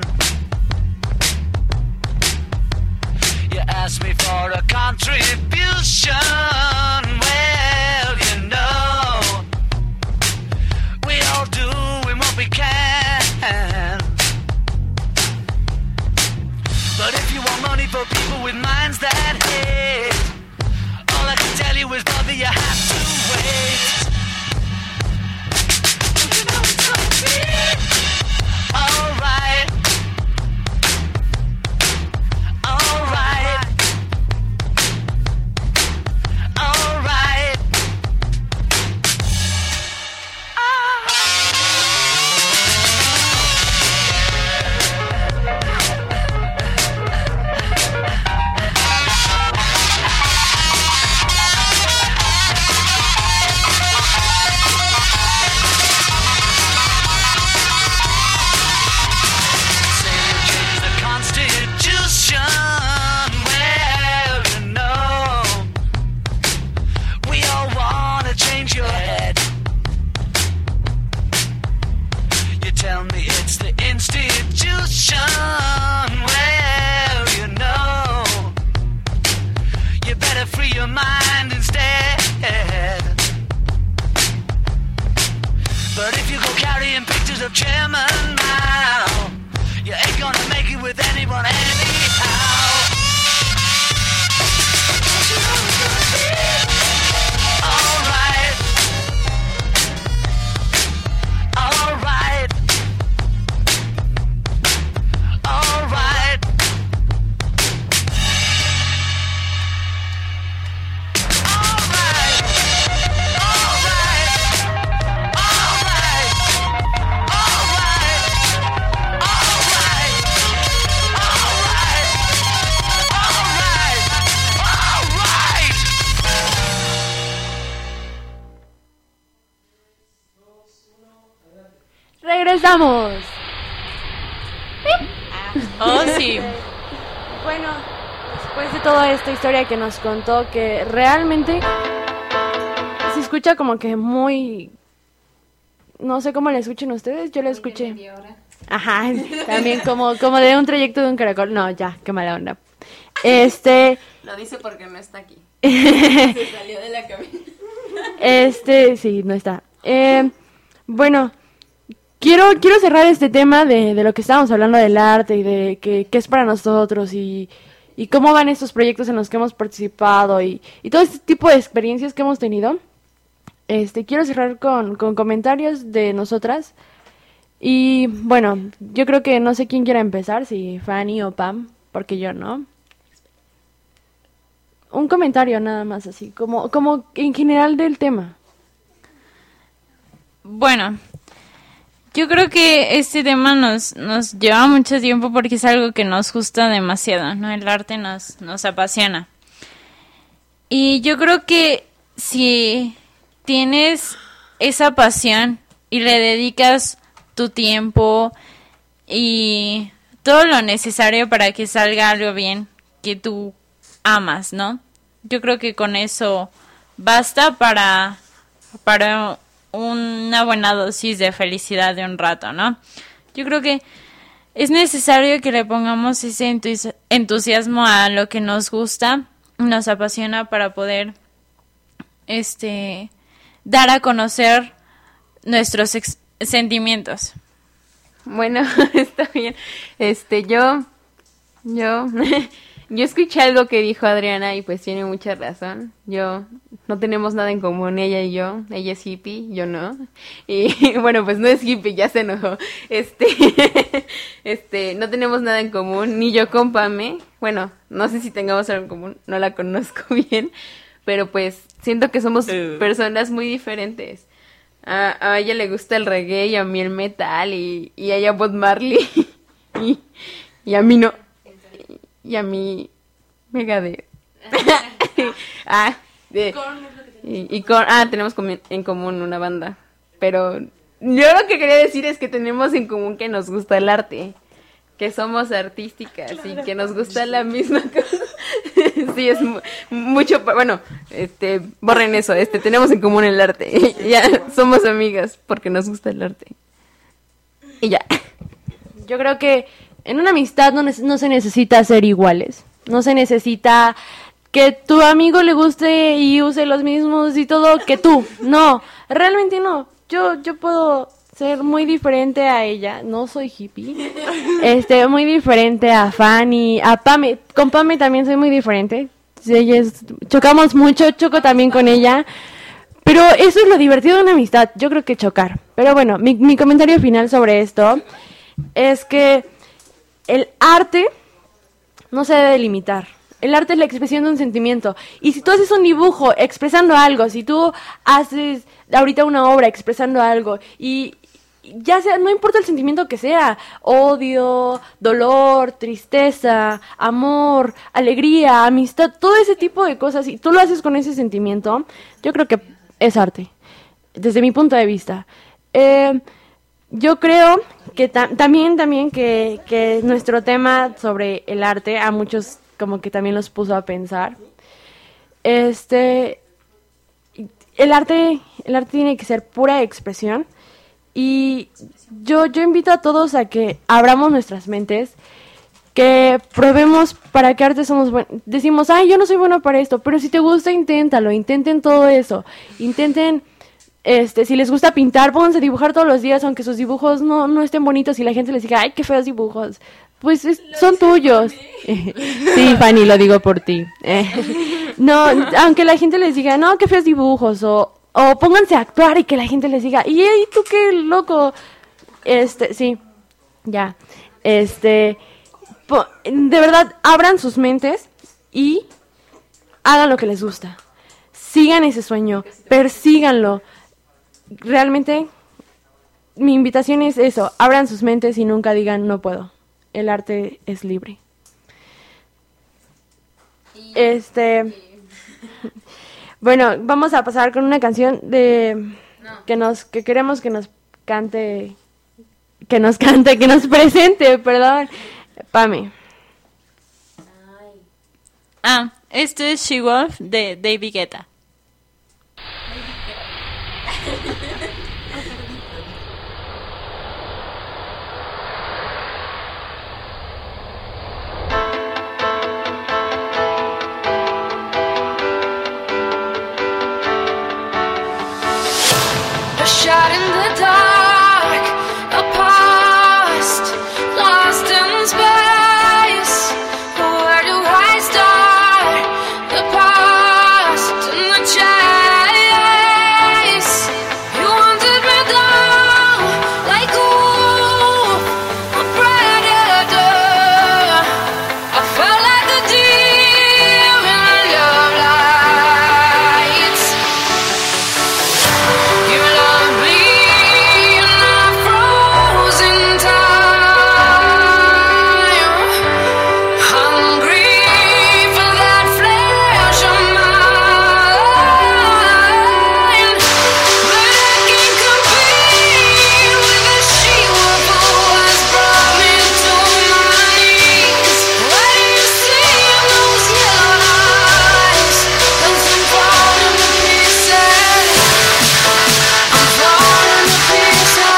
You ask me for a contribution. Well, you know, we all doing what we can. But if you want money for people with minds that hate, all I can tell you is, brother, you have to wait. Don't you know it's gonna be alright? Alright. Alright. regresamos. Oh, sí. Bueno, después de toda esta historia que nos contó, que realmente se escucha como que muy... No sé cómo la escuchen ustedes, yo la escuché. Ajá, también como, como de un trayecto de un caracol. No, ya, qué mala onda. Este... Lo dice porque no está aquí. Se salió de la cabina. Este, sí, no está. Eh, bueno, quiero, quiero cerrar este tema de, de lo que estábamos hablando del arte y de qué es para nosotros y, y cómo van estos proyectos en los que hemos participado y, y todo este tipo de experiencias que hemos tenido. Este, quiero cerrar con, con comentarios de nosotras. Y bueno, yo creo que no sé quién quiera empezar, si Fanny o Pam, porque yo no. Un comentario nada más así, como, como en general del tema. Bueno, yo creo que este tema nos, nos lleva mucho tiempo porque es algo que nos gusta demasiado, ¿no? El arte nos, nos apasiona. Y yo creo que si tienes esa pasión y le dedicas tu tiempo y todo lo necesario para que salga algo bien, que tú amas, ¿no? Yo creo que con eso basta para, para una buena dosis de felicidad de un rato, ¿no? Yo creo que es necesario que le pongamos ese entusi- entusiasmo a lo que nos gusta, nos apasiona para poder este dar a conocer nuestros ex- sentimientos. Bueno, está bien. Este, yo, yo, yo escuché algo que dijo Adriana y pues tiene mucha razón. Yo, no tenemos nada en común, ella y yo. Ella es hippie, yo no. Y bueno, pues no es hippie, ya se enojó. Este, este, no tenemos nada en común, ni yo con Pame. Bueno, no sé si tengamos algo en común, no la conozco bien, pero pues siento que somos Uh. personas muy diferentes. A, a ella le gusta el reggae y a mí el metal y, y a ella Bob Marley y, y a mí no. Y a mí Megadeth. ah, de, y, y con, ah, tenemos comi- en común una banda. Pero yo lo que quería decir es que tenemos en común que nos gusta el arte. Que somos artísticas y que nos gusta la misma cosa. Sí, es mu- mucho, pa- bueno, este, borren eso, este, tenemos en común el arte. Ya, somos amigas porque nos gusta el arte. Y ya. Yo creo que en una amistad no, ne- no se necesita ser iguales. No se necesita que tu amigo le guste y use los mismos y todo que tú. No, realmente no. Yo, yo puedo ser muy diferente a ella. No soy hippie. Este, muy diferente a Fanny, a Pame. Con Pame también soy muy diferente. Sí, ella es- chocamos mucho, choco también con ella. Pero eso es lo divertido de una amistad. Yo creo que chocar. Pero bueno, mi, mi comentario final sobre esto es que el arte no se debe limitar. El arte es la expresión de un sentimiento. Y si tú haces un dibujo expresando algo, si tú haces ahorita una obra expresando algo, y ya sea, no importa el sentimiento que sea, odio, dolor, tristeza, amor, alegría, amistad, todo ese tipo de cosas, y tú lo haces con ese sentimiento, yo creo que es arte, desde mi punto de vista. Eh, yo creo que ta- también, también que, que nuestro tema sobre el arte a muchos como que también los puso a pensar. Este, el arte, el arte tiene que ser pura expresión. Y yo, yo invito a todos a que abramos nuestras mentes, que probemos para qué arte somos buenos. Decimos, ay, yo no soy bueno para esto, pero si te gusta, inténtalo, intenten todo eso, intenten, este, si les gusta pintar, pónganse a dibujar todos los días, aunque sus dibujos no, no estén bonitos y la gente les diga, ay, qué feos dibujos, pues es- son tuyos. Sí, Fanny, lo digo por ti. No, aunque la gente les diga, no, qué feos dibujos, o... O pónganse a actuar y que la gente les diga, ¿y ey, tú qué loco? Este, sí, ya. Este, po- de verdad, abran sus mentes y hagan lo que les gusta. Sigan ese sueño, persíganlo. Realmente, mi invitación es eso, abran sus mentes y nunca digan, no puedo. El arte es libre. Este... Bueno, vamos a pasar con una canción de que nos que queremos que nos cante que nos cante, que nos presente, perdón. Pame. Ah, esto es She Wolf de David Guetta. A shot in the dark, a past lost in space. Where do I start? The past and the chase. You wanted me down like a wolf, a predator. I felt like a deer in love lights. You love me in a frozen time, hungry for that flesh of mine. But I can't compete with the she-wolf who has brought me to my knees. What do you see in those yellow eyes? 'Cause I'm falling to pieces. I'm falling to pieces.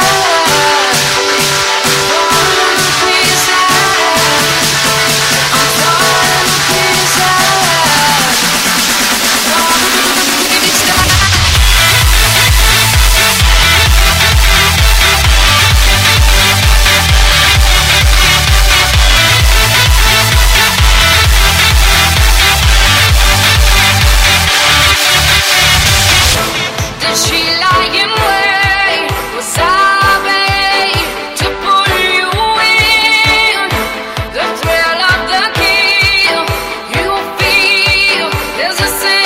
Falling to pieces. I'm falling to pieces. Did she lie in wait? Was I bait to pull you in? The thrill of the kill, you feel there's a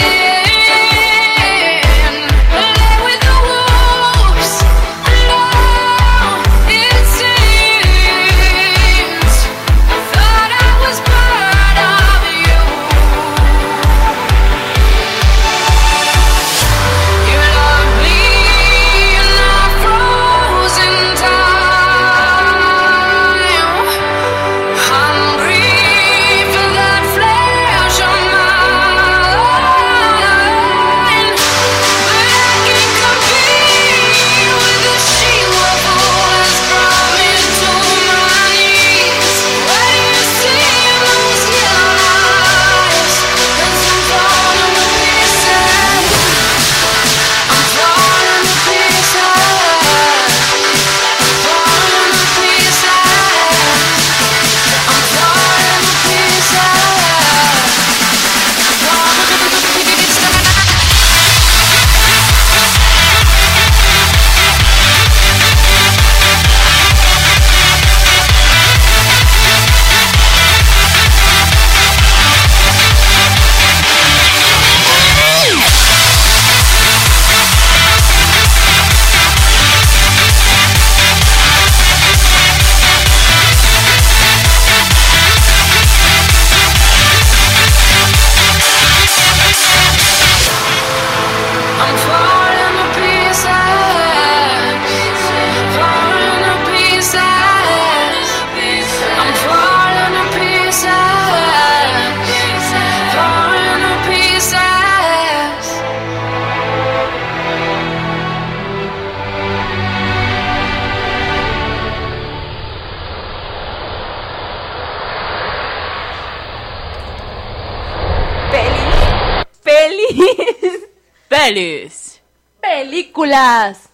sin. Lay with the wolves, alone it seems. I thought I was part of you. You love me in a frozen time, hungry for that flesh of mine. But I can't compete with the she-wolf who has brought me to my knees. What do you see in those yellow eyes? 'Cause I'm falling to pieces. I'm falling to pieces. Falling to pieces. I'm falling to pieces. Falling to pieces. I'm falling to pieces. Falling to pieces. I'm falling to pieces. Falling to pieces. Pelis. Pelis. Películas.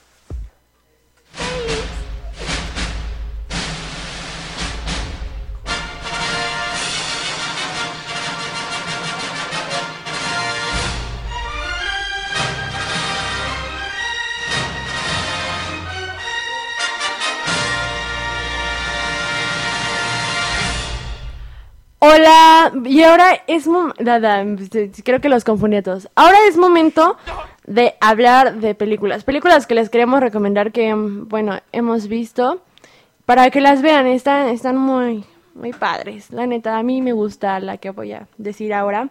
Hola, y ahora es mom- da, da, creo que los confundí a todos. Ahora es momento de hablar de películas, películas que les queremos recomendar que, mm, bueno, hemos visto para que las vean. Están, están muy, muy padres. La neta, a mí me gusta la que voy a decir ahora.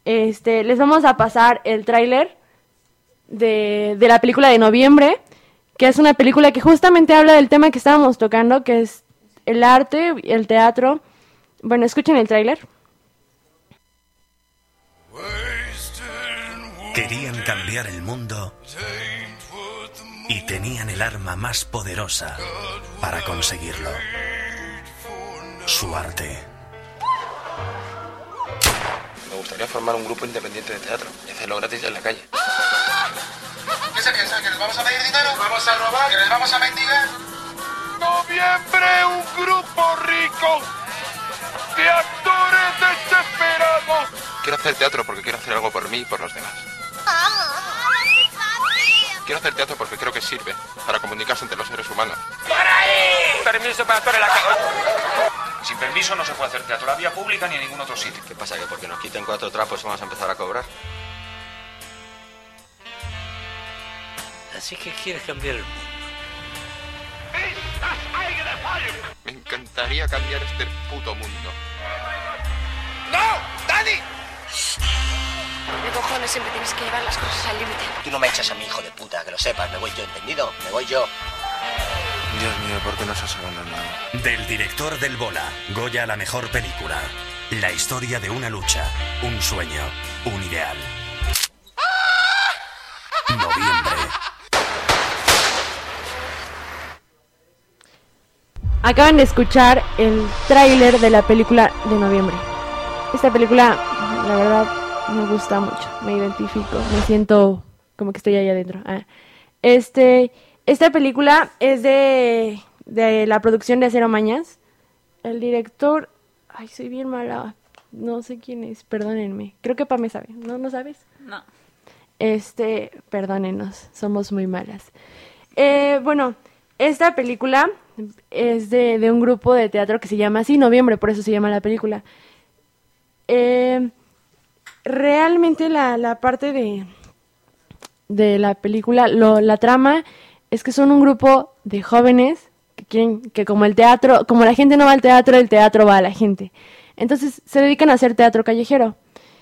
Este, les vamos a pasar el tráiler de, de la película de noviembre, que es una película que justamente habla del tema que estábamos tocando, que es el arte, el teatro. Bueno, escuchen el tráiler. Querían cambiar el mundo y tenían el arma más poderosa para conseguirlo. Su arte. Me gustaría formar un grupo independiente de teatro y hacerlo gratis en la calle. ¿Qué se piensa? ¿Que les vamos a pedir dinero? ¿Vamos a robar? ¿Que les vamos a mendigar? Noviembre, un grupo rico de actores desesperados. Quiero hacer teatro porque quiero hacer algo por mí y por los demás. Quiero hacer teatro porque creo que sirve para comunicarse entre los seres humanos. ¡Para ahí! Permiso para actuar en la calle. Sin permiso no se puede hacer teatro en la vía pública ni en ningún otro sitio. ¿Qué pasa? ¿Que porque nos quiten cuatro trapos vamos a empezar a cobrar? Así que quieres cambiar el mundo. Me encantaría cambiar este puto mundo. ¡No! ¡Dani! ¿Qué cojones siempre tienes que llevar las cosas al límite? Tú no me echas a mi hijo de puta, que lo sepas. Me voy yo, ¿entendido? Me voy yo. Dios mío, ¿por qué nos has abandonado? Del director del Bola, Goya a la mejor película. La historia de una lucha, un sueño, un ideal. Noviembre. Acaban de escuchar el tráiler de la película de Noviembre. Esta película, la verdad, me gusta mucho. Me identifico, me siento como que estoy ahí adentro. Ah. Este, esta película es de, de la producción de Cero Mañas. El director, ay, soy bien mala. No sé quién es, perdónenme. Creo que Pame sabe. ¿No, no sabes? No. Este, perdónenos, somos muy malas. Eh, bueno, esta película es de, de un grupo de teatro que se llama así, Noviembre, por eso se llama la película. Eh, realmente la, la parte de, de la película, lo, la trama es que son un grupo de jóvenes que quieren que como el teatro, como la gente no va al teatro, el teatro va a la gente. Entonces se dedican a hacer teatro callejero.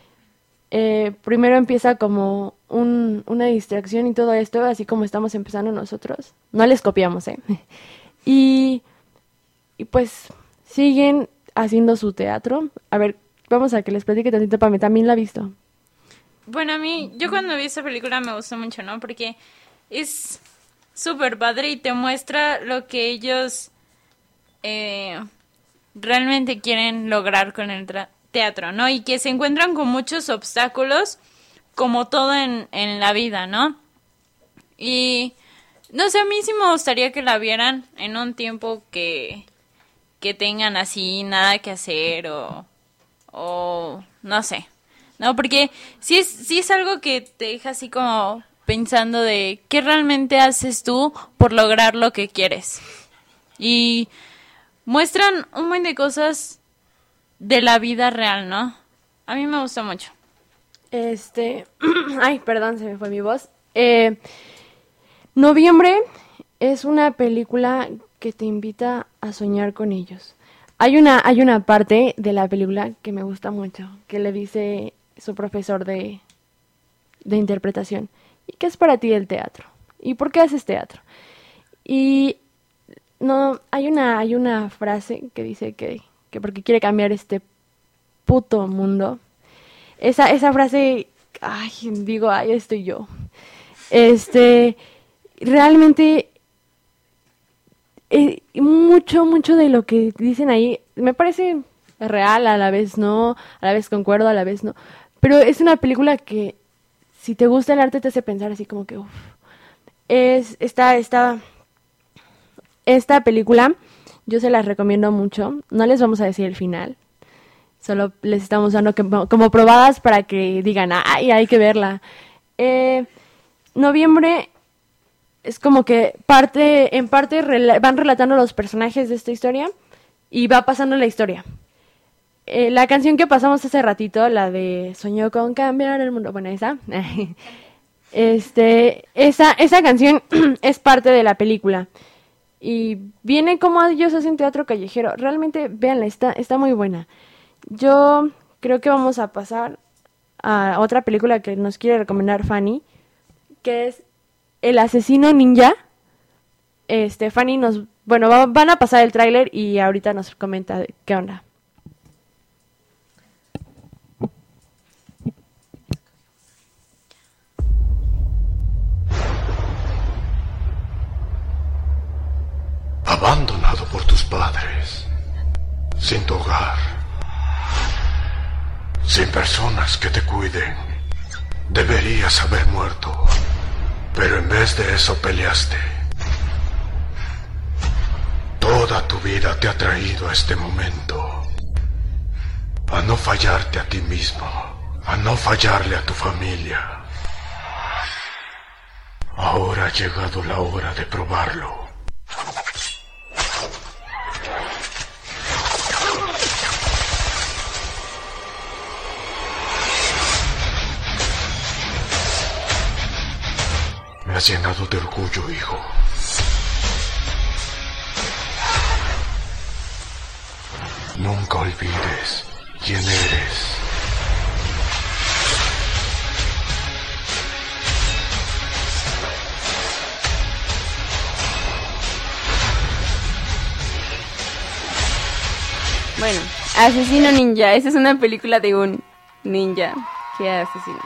Eh, primero empieza como un, una distracción y todo esto, así como estamos empezando nosotros. No les copiamos, ¿eh? Y, y pues siguen haciendo su teatro. A ver, vamos a que les platique tantito, Pame, también la he visto. Bueno, a mí, yo cuando vi esta película me gustó mucho, ¿no? Porque es súper padre y te muestra lo que ellos eh, realmente quieren lograr con el tra- teatro, ¿no? Y que se encuentran con muchos obstáculos, como todo en, en la vida, ¿no? Y no sé, a mí sí me gustaría que la vieran en un tiempo que, que tengan así nada que hacer o, o no sé, ¿no? Porque sí es, sí es algo que te deja así como pensando de qué realmente haces tú por lograr lo que quieres. Y muestran un montón de cosas de la vida real, ¿no? A mí me gusta mucho. Este, ay, perdón, se me fue mi voz. Eh, Noviembre es una película que te invita a soñar con ellos. Hay una, hay una parte de la película que me gusta mucho, que le dice su profesor de, de interpretación, ¿y qué es para ti el teatro? ¿Y por qué haces teatro? Y no, hay una, hay una frase que dice que, que porque quiere cambiar este puto mundo. Esa, esa frase, ay, digo, ay, estoy yo. Este, realmente, eh, mucho, mucho de lo que dicen ahí me parece real, a la vez no, a la vez concuerdo, a la vez no. Pero es una película que, si te gusta el arte, te hace pensar así como que, uff. Es, esta, esta, esta película, yo se las recomiendo mucho. No les vamos a decir el final. Solo les estamos dando que, como probadas para que digan, ay, hay que verla. Eh, Noviembre es como que parte, en parte rela- van relatando los personajes de esta historia y va pasando la historia. Eh, la canción que pasamos hace ratito, la de Soñó con cambiar el mundo, bueno, esa, este, esa, esa canción es parte de la película. Y viene como ellos hacen teatro callejero. Realmente, véanla, está, está muy buena. Yo creo que vamos a pasar a otra película que nos quiere recomendar Fanny, que es El asesino ninja. este, Fanny nos, bueno, va- van a pasar el tráiler y ahorita nos comenta qué onda. Abandonado por tus padres, sin tu hogar, sin personas que te cuiden, deberías haber muerto, pero en vez de eso peleaste. Toda tu vida te ha traído a este momento, a no fallarte a ti mismo, a no fallarle a tu familia. Ahora ha llegado la hora de probarlo. Me has llenado de orgullo, hijo. Nunca olvides quién eres. Bueno, Asesino Ninja. Esa es una película de un ninja que asesina.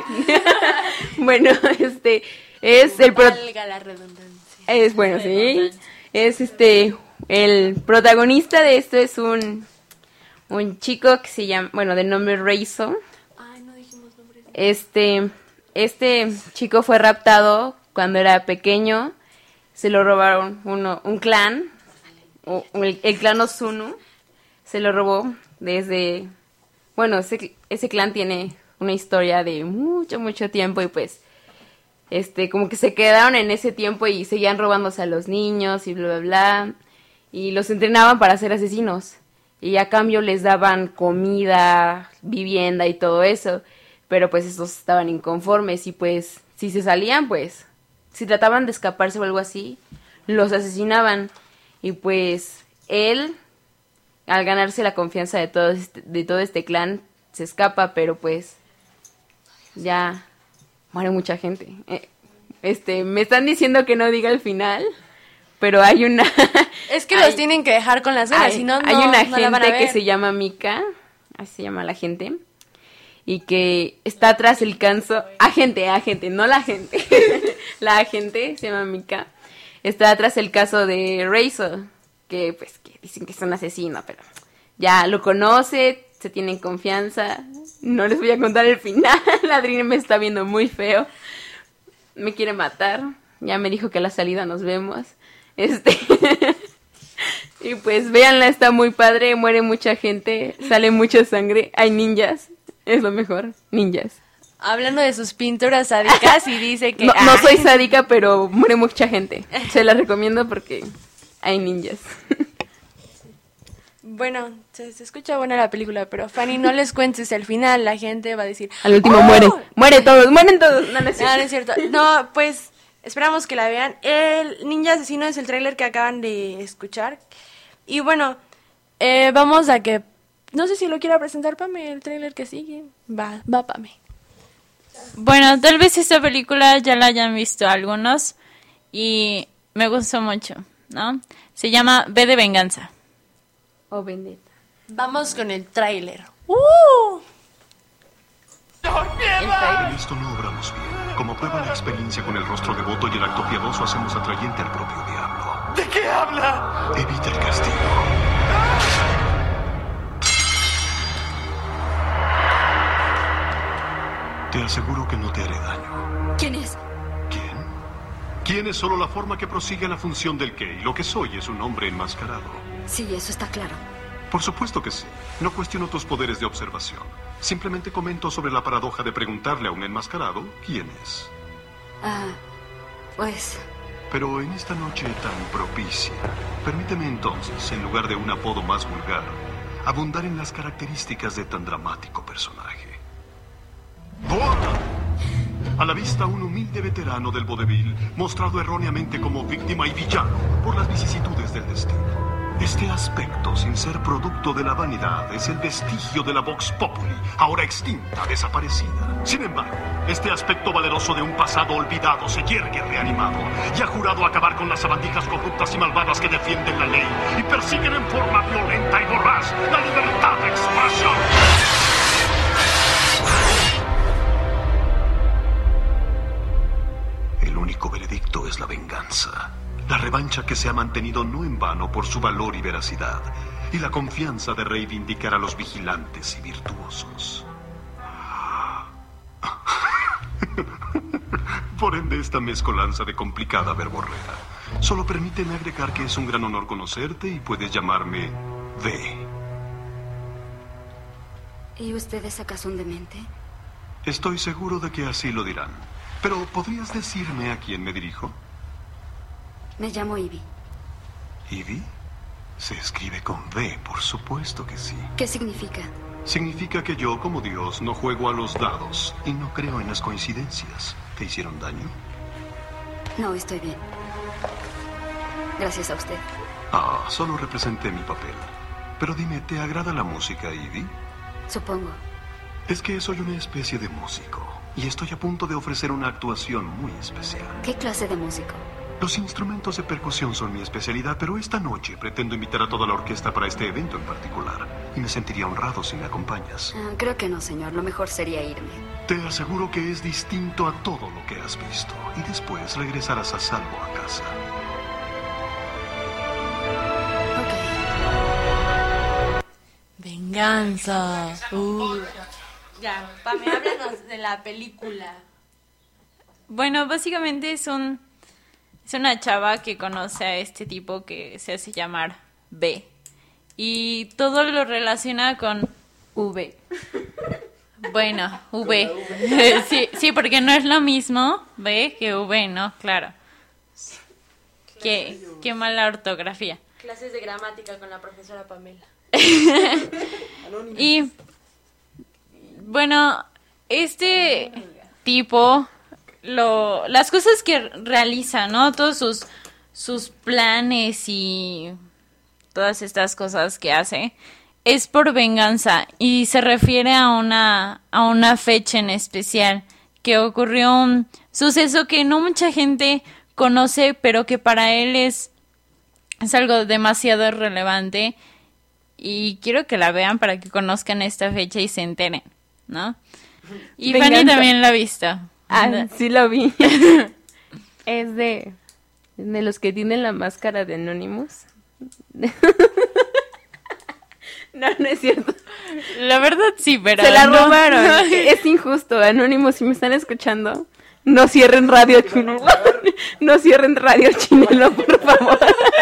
Bueno, este es el pro- Valga la redundancia. es bueno, sí. Es este el protagonista de esto es un un chico que se llama, bueno, de nombre Reizo. Ay, no dijimos nombres. Este este chico fue raptado cuando era pequeño. Se lo robaron uno un clan, o- el, el clan Osunu. Se lo robó desde... Bueno, ese, ese clan tiene una historia de mucho, mucho tiempo y pues... Este, como que se quedaron en ese tiempo y seguían robándose a los niños y bla, bla, bla. Y los entrenaban para ser asesinos. Y a cambio les daban comida, vivienda y todo eso. Pero pues estos estaban inconformes y pues si se salían, pues... Si trataban de escaparse o algo así, los asesinaban. Y pues él... Al ganarse la confianza de todo este, de todo este clan, se escapa, pero pues ya muere mucha gente. Eh, este, me están diciendo que no diga el final, pero hay una... Es que hay- los tienen que dejar con las ganas, hay, si no, hay no, una no la van a gente que ver. se llama Mika, así se llama la gente, y que está tras el canso... Agente, agente, no la gente. La agente se llama Mika. Está tras el caso de Reizo, que pues que dicen que es un asesino, pero ya lo conoce, se tienen confianza. No les voy a contar el final. La Adri me está viendo muy feo. Me quiere matar. Ya me dijo que a la salida nos vemos. Este y pues véanla, está muy padre, muere mucha gente, sale mucha sangre, hay ninjas, es lo mejor, ninjas. Hablando de sus pinturas sádicas y dice que... No, no ah, soy sádica, pero muere mucha gente. Se la recomiendo porque hay ninjas. Bueno, se, se escucha buena la película, pero Fanny, no les cuentes el final, la gente va a decir... Al último ¡Oh! muere, muere todos, mueren todos. No, no es No, no cierto. es cierto. No, pues esperamos que la vean. El Ninja Asesino es el tráiler que acaban de escuchar. Y bueno, eh, vamos a que... No sé si lo quiera presentar Pame, el tráiler que sigue. Va, va Pame. Bueno, tal vez esta película ya la hayan visto algunos y me gustó mucho, ¿no? Se llama V de Venganza. Oh, bendita. Vamos con el tráiler. ¡Uh! En esto no obramos bien. Como prueba la experiencia con el rostro devoto y el acto piadoso, hacemos atrayente al propio diablo. ¿De qué habla? Evita el castigo. Te aseguro que no te haré daño. ¿Quién es? ¿Quién? ¿Quién es solo la forma que prosigue la función del qué? Y lo que soy es un hombre enmascarado. Sí, eso está claro. Por supuesto que sí. No cuestiono tus poderes de observación. Simplemente comento sobre la paradoja de preguntarle a un enmascarado quién es. Ah, pues... Pero en esta noche tan propicia, permíteme entonces, en lugar de un apodo más vulgar, abundar en las características de tan dramático personaje. ¡Boa! A la vista un humilde veterano del vodevil, mostrado erróneamente como víctima y villano por las vicisitudes del destino. Este aspecto, sin ser producto de la vanidad, es el vestigio de la Vox Populi, ahora extinta, desaparecida. Sin embargo, este aspecto valeroso de un pasado olvidado se yergue reanimado y ha jurado acabar con las sabandijas corruptas y malvadas que defienden la ley y persiguen en forma violenta y voraz la libertad de expresión. El único veredicto es la venganza. La revancha que se ha mantenido no en vano por su valor y veracidad, y la confianza de reivindicar a los vigilantes y virtuosos. Por ende, esta mezcolanza de complicada verborrea. Solo permíteme agregar que es un gran honor conocerte y puedes llamarme V. ¿Y usted es acaso un demente? Estoy seguro de que así lo dirán. Pero, ¿podrías decirme a quién me dirijo? Me llamo Ivy. ¿Ivy? Se escribe con V, por supuesto que sí. ¿Qué significa? Significa que yo, como Dios, no juego a los dados y no creo en las coincidencias. ¿Te hicieron daño? No, estoy bien. Gracias a usted. Ah, solo representé mi papel. Pero dime, ¿te agrada la música, Ivy? Supongo. Es que soy una especie de músico y estoy a punto de ofrecer una actuación muy especial. ¿Qué clase de músico? Los instrumentos de percusión son mi especialidad, pero esta noche pretendo invitar a toda la orquesta para este evento en particular. Y me sentiría honrado si me acompañas. Ah, creo que no, señor. Lo mejor sería irme. Te aseguro que es distinto a todo lo que has visto. Y después regresarás a salvo a casa. Venganza. Uh. Ya, Pame, háblanos de la película. Bueno, básicamente es un es una chava que conoce a este tipo que se hace llamar B. Y todo lo relaciona con V. Bueno, V. Sí, sí, porque no es lo mismo B que V, ¿no? Claro. Qué, qué mala ortografía. Clases de gramática con la profesora Pamela. Y bueno, este tipo, lo, las cosas que realiza, ¿no? Todos sus, sus planes y todas estas cosas que hace, es por venganza y se refiere a una, a una fecha en especial, que ocurrió un suceso que no mucha gente conoce, pero que para él es, es algo demasiado relevante. Y quiero que la vean para que conozcan esta fecha y se enteren, ¿no? Y Venganza. Fanny también la ha visto. Ah, sí lo vi. Es de, de los que tienen la máscara de Anonymous. No, no es cierto. La verdad sí, pero se la no. robaron. Es injusto. Anonymous, si me están escuchando, no cierren Radio Chinelo. No cierren Radio Chinelo, por favor.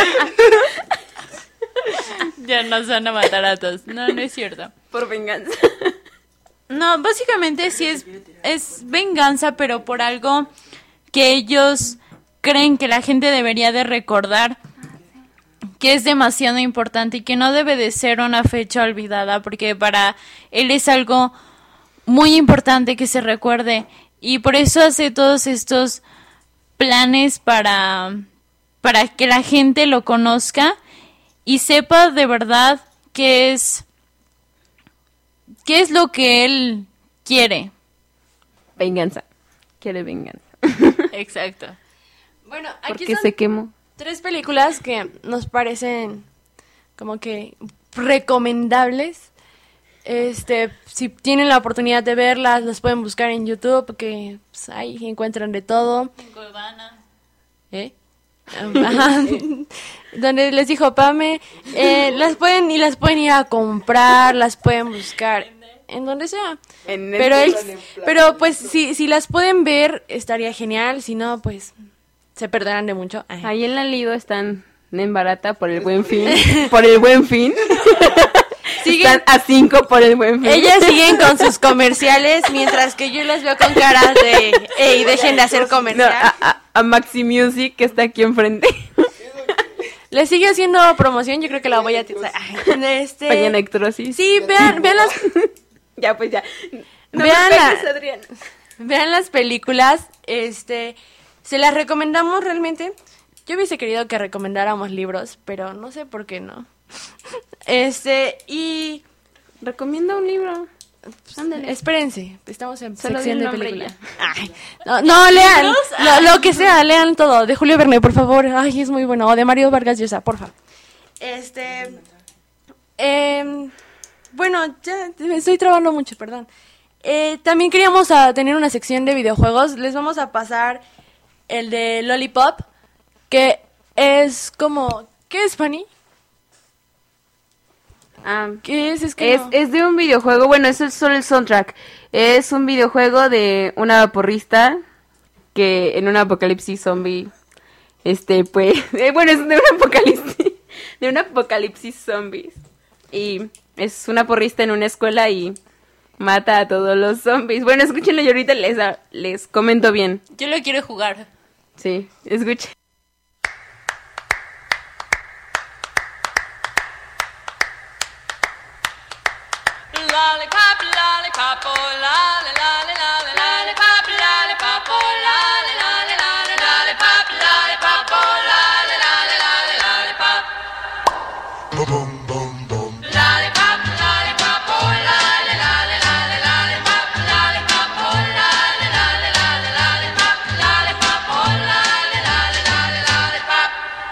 Ya nos van a matar a todos. No, no es cierto. Por venganza. No, básicamente sí es, es venganza, pero por algo que ellos creen que la gente debería de recordar, que es demasiado importante y que no debe de ser una fecha olvidada, porque para él es algo muy importante que se recuerde. Y por eso hace todos estos planes para, para que la gente lo conozca y sepa de verdad qué es, qué es lo que él quiere. Venganza. Quiere venganza. Exacto. Bueno, aquí Porque son se quemó. tres películas que nos parecen como que recomendables. Este, si tienen la oportunidad de verlas, las pueden buscar en YouTube, que pues, ahí encuentran de todo. En Cuevana. ¿Eh? Ajá. Donde les dijo Pame, eh, las pueden y las pueden ir a comprar, las pueden buscar en donde sea. En pero él, Netflix. pero pues si si las pueden ver estaría genial, si no pues se perderán de mucho. Ajá. Ahí en la Lido están en barata por el buen fin. Por el buen fin. Siguen, Están a cinco por el buen fin. ellas siguen con sus comerciales, mientras que yo las veo con caras de, ey, dejen de hacer No, comercial. a, a- a Maxi Music, que está aquí enfrente. Le sigue haciendo promoción, yo creo que la voy a tirar. Este... Paña necrosis. Sí, vean, vean las, Ya, pues ya. No Vean me la- pegues, Adriana. vean las películas, este, se las recomendamos realmente. Yo hubiese querido que recomendáramos libros, pero no sé por qué no. Este, y... Recomienda un libro. Ándale. Espérense, estamos en Solo sección di de el nombre película. ya. Ay, no, no, lean, lo, lo que sea, lean todo. De Julio Verne, por favor. Ay, es muy bueno. O de Mario Vargas Llosa, porfa. Este... Eh, bueno, ya me estoy trabando mucho, perdón. Eh, también queríamos a, tener una sección de videojuegos. Les vamos a pasar el de Lollipop, que es como... ¿Qué es, Fanny? Ah, ¿Qué es? Es, que es, no. es de un videojuego, bueno, eso es solo el soundtrack. Es un videojuego de una porrista que en un apocalipsis zombie, este, pues, eh, bueno, es de un apocalipsis, de un apocalipsis zombies. Y es una porrista en una escuela y mata a todos los zombies. Bueno, escúchenlo y ahorita les, les comento bien. Yo lo quiero jugar. Sí, escuchen. Lollipop, lollipop, oh, lolly, lolly, lolly, lollipop, lollipop, oh, lolly, lolly, lolly, lollipop, lollipop, oh, lolly, lolly, lolly, lollipop. Lollipop, lollipop, oh, lolly, lolly, lolly, lollipop, lollipop, oh, lolly, lolly, lolly, lollipop, lollipop, oh, lolly, lolly, lolly, lollipop.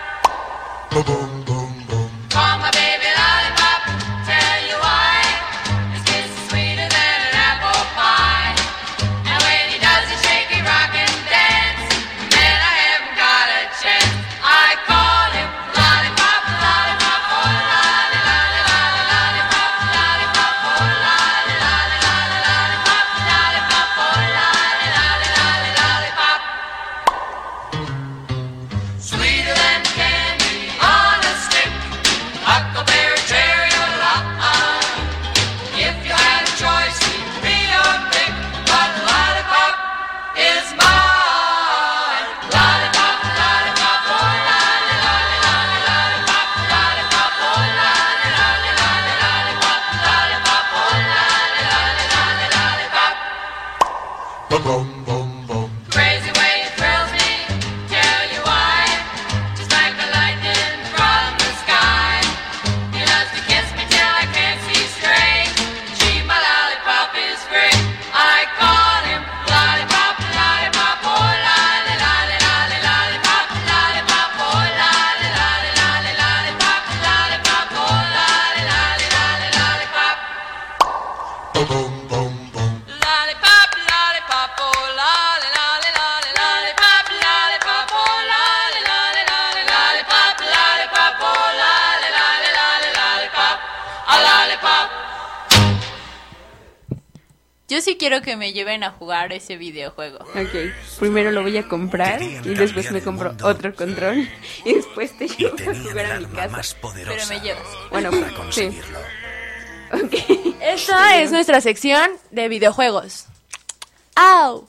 Call my baby lollipop, tell you why. His kiss is sweeter than an apple pie. And when he does his shaky rock and dance, man, I haven't got a chance. I call him lollipop, lollipop, oh, lolly, lolly, lolly, lollipop, lollipop, oh, lolly, lolly, lolly, lollipop, lollipop, oh, lolly, lolly, lolly, lollipop. Sweeter than candy on a stick, huckleberry, cherry, or lime. If you had a choice, be your pick, but lollipop is mine. Lollipop, lollipop, oh, lolly, lolly, lolly, lollipop, lollipop, oh, lolly, lolly, lolly, lollipop, lollipop, oh, lolly, lolly, lolly, lollipop. Crazy way it thrills me, tell you why. Just like the lightning from the sky. He loves to kiss me till I can't see straight. Gee, my lollipop is great. I call him lollipop, lollipop, oh, lolly, lolly, lolly, lollipop, lollipop, oh, lolly, lolly, lolly, lollipop, lollipop, oh, lolly, lolly, lolly, lollipop. Lollipop, lollipop, oh, lolly, lolly, lolly, lollipop, lollipop, oh, lolly, lolly, lolly, lollipop, lollipop, oh, lolly, lolly, lolly, lollipop, a lollipop. Yo sí quiero que me lleven a jugar ese videojuego. Ok, primero lo voy a comprar y después me compro otro control y después te llevo a jugar a mi casa. Pero me llevas. Bueno, sí. Esta es nuestra sección de videojuegos. ¡Au!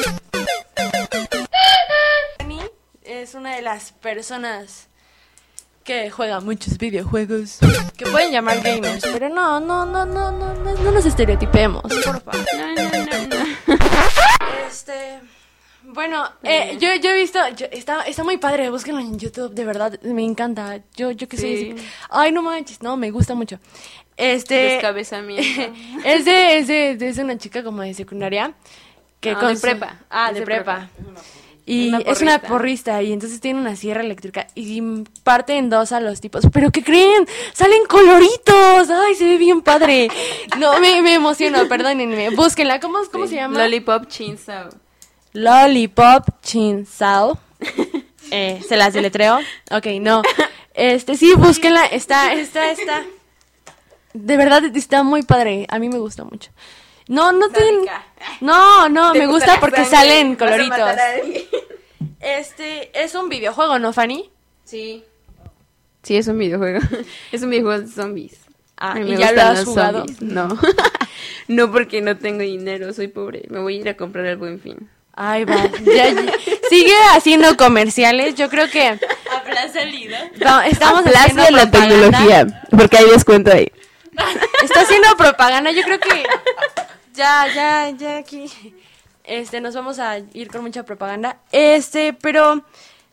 Fanny es una de las personas que juega muchos videojuegos, que pueden llamar gamers, pero no, no, no, no, no, no, no nos estereotipemos, por favor. No, no, no, no. Este, bueno, eh, yo, yo he visto, yo- está, está muy padre, búsquenlo en YouTube, de verdad, me encanta. Yo, yo que soy Sí. así, ay, no manches, no, me gusta mucho. Este, Descabezamiento. es de, es de, es de una chica como de secundaria, que No, con de su- prepa. ah, Es de, de prepa. prepa. Y Una es una porrista. porrista y entonces tiene una sierra eléctrica y parte en dos a los tipos. ¿Pero qué creen? ¡Salen coloritos! ¡Ay, se ve bien padre! No, me, me emociono, perdónenme. Búsquenla. ¿Cómo, cómo se llama? Lollipop Chainsaw. Lollipop Chainsaw. Eh, ¿Se las deletreo? Ok, no. Este, sí, búsquenla. Está, está, está. De verdad, está muy padre. A mí me gusta mucho. No, no tienen... No, no, Te me gusta gusta la porque sangre, salen vas a coloritos. matar a alguien. Este, es un videojuego, ¿no, Fanny? Sí. Sí, es un videojuego. Es un videojuego de zombies. Ah, A mí ¿y me ya lo gustan has los jugado? zombies. No. No, porque no tengo dinero, soy pobre. Me voy a ir a comprar el Buen Fin. Ay, va. Ya, ya. Sigue haciendo comerciales. Yo creo que A Plaza Salida. no, estamos Plaza haciendo de la propaganda. tecnología, porque hay descuento ahí. Está haciendo propaganda. Yo creo que ya, ya, ya aquí. Este, nos vamos a ir con mucha propaganda. Este, pero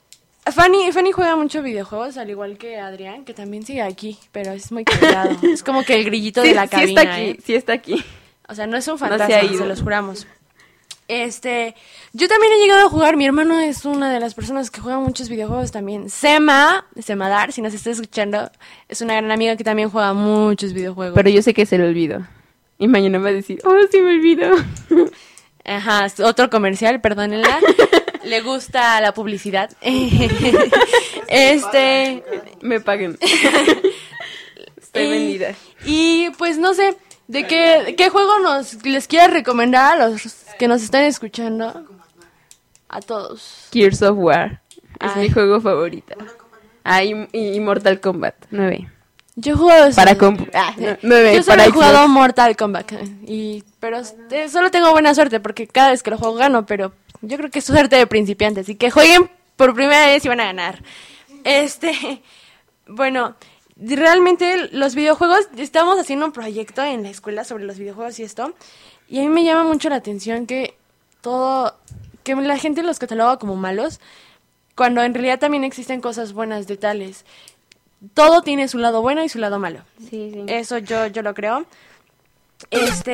Fanny, Fanny juega mucho videojuegos, al igual que Adrián, que también sigue aquí, pero es muy callado. Es como que el grillito Sí, de la sí cabina. está aquí, ¿eh? sí está aquí. O sea, no es un No fantasma, se ha se, ido. los juramos. Este, yo también he llegado a jugar, mi hermano es una de las personas que juega muchos videojuegos también. Sema, Semadar, si nos está escuchando, es una gran amiga que también juega muchos videojuegos. Pero yo sé que se le olvidó. Y mañana me va a decir, oh, sí me olvidó. Ajá, es otro comercial, perdónenla. Le gusta la publicidad. Este, me paguen. Estoy y, vendida. Y pues no sé, ¿de qué, de qué juego nos les quieres recomendar a los que nos están escuchando? A todos. Gears of War. Es Ay. mi juego favorito. Ah, y, y Mortal Kombat nueve. Yo he jugado Para compu. Ah, no, nueve, Yo solo para he jugado Xbox. Mortal Kombat y pero eh, solo tengo buena suerte porque cada vez que lo juego gano, pero yo creo que es suerte de principiante, así que jueguen por primera vez y van a ganar. Este, bueno, realmente los videojuegos, estamos haciendo un proyecto en la escuela sobre los videojuegos y esto, y a mí me llama mucho la atención que todo, que la gente los cataloga como malos, cuando en realidad también existen cosas buenas de tales. Todo tiene su lado bueno y su lado malo. Sí, sí. Eso yo, yo lo creo. Este,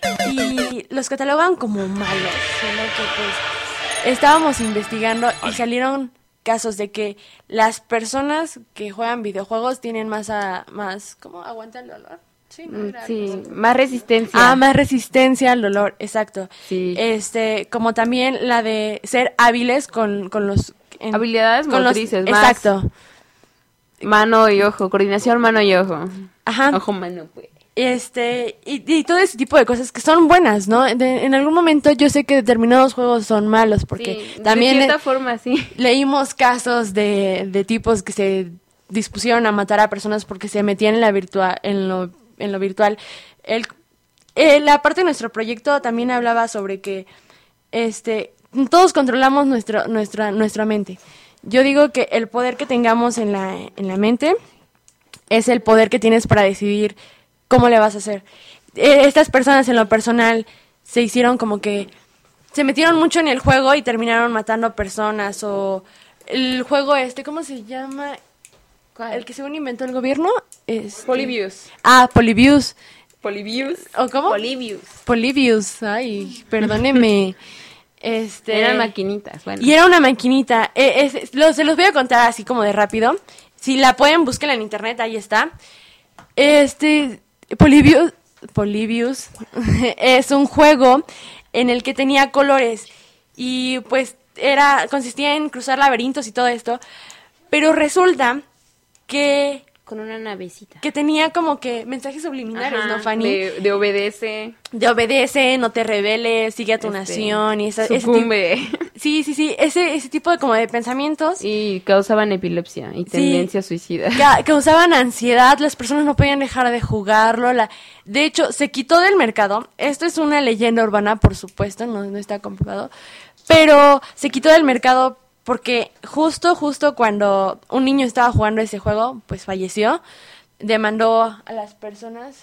y los catalogan como malos, sino que pues estábamos investigando y salieron casos de que las personas que juegan videojuegos tienen más a, más, ¿cómo aguanta el dolor? Sí, ¿no? Era Sí, algo así. más resistencia. Ah, más resistencia al dolor, exacto. Sí. Este, como también la de ser hábiles con, con los en- Habilidades con los- motrices, más. exacto. Mano y ojo, coordinación mano y ojo. Ajá. Ojo, mano, pues. Este, y, y todo ese tipo de cosas que son buenas, ¿no? De- en algún momento yo sé que determinados juegos son malos porque Sí, también de cierta le- forma, sí. leímos casos de, de tipos que se dispusieron a matar a personas porque se metían en la virtua- en lo, en lo virtual. El, eh, la parte de nuestro proyecto también hablaba sobre que este, todos controlamos nuestro, nuestra, nuestra mente. Yo digo que el poder que tengamos en la, en la mente es el poder que tienes para decidir cómo le vas a hacer. Eh, estas personas en lo personal se hicieron como que se metieron mucho en el juego y terminaron matando personas o el juego este, ¿cómo se llama? El que según inventó el gobierno es Polybius. Ah, Polybius. Polybius. ¿O cómo? Polybius. Polybius. Ay, perdóneme. Este Eran maquinitas, bueno. Y era una maquinita. Eh, es- lo- se los voy a contar así como de rápido. Si la pueden, búsquenla en internet, ahí está. Este, Polybius, Polybius es un juego en el que tenía colores y pues era consistía en cruzar laberintos y todo esto, pero resulta que con una navecita que tenía como que mensajes subliminales, Ajá, ¿no, Fanny? De, de obedece. De obedece, no te rebeles, sigue a tu Este, nación y esa, ese sucumbe. tipo- sí, sí, sí, ese ese tipo de como de pensamientos Y causaban epilepsia y tendencia suicida. ca- causaban ansiedad, las personas no podían dejar de jugarlo. La... De hecho, se quitó del mercado. Esto es una leyenda urbana, por supuesto, no, no está comprobado. Pero se quitó del mercado porque justo, justo cuando un niño estaba jugando ese juego, pues falleció. Demandó a las personas,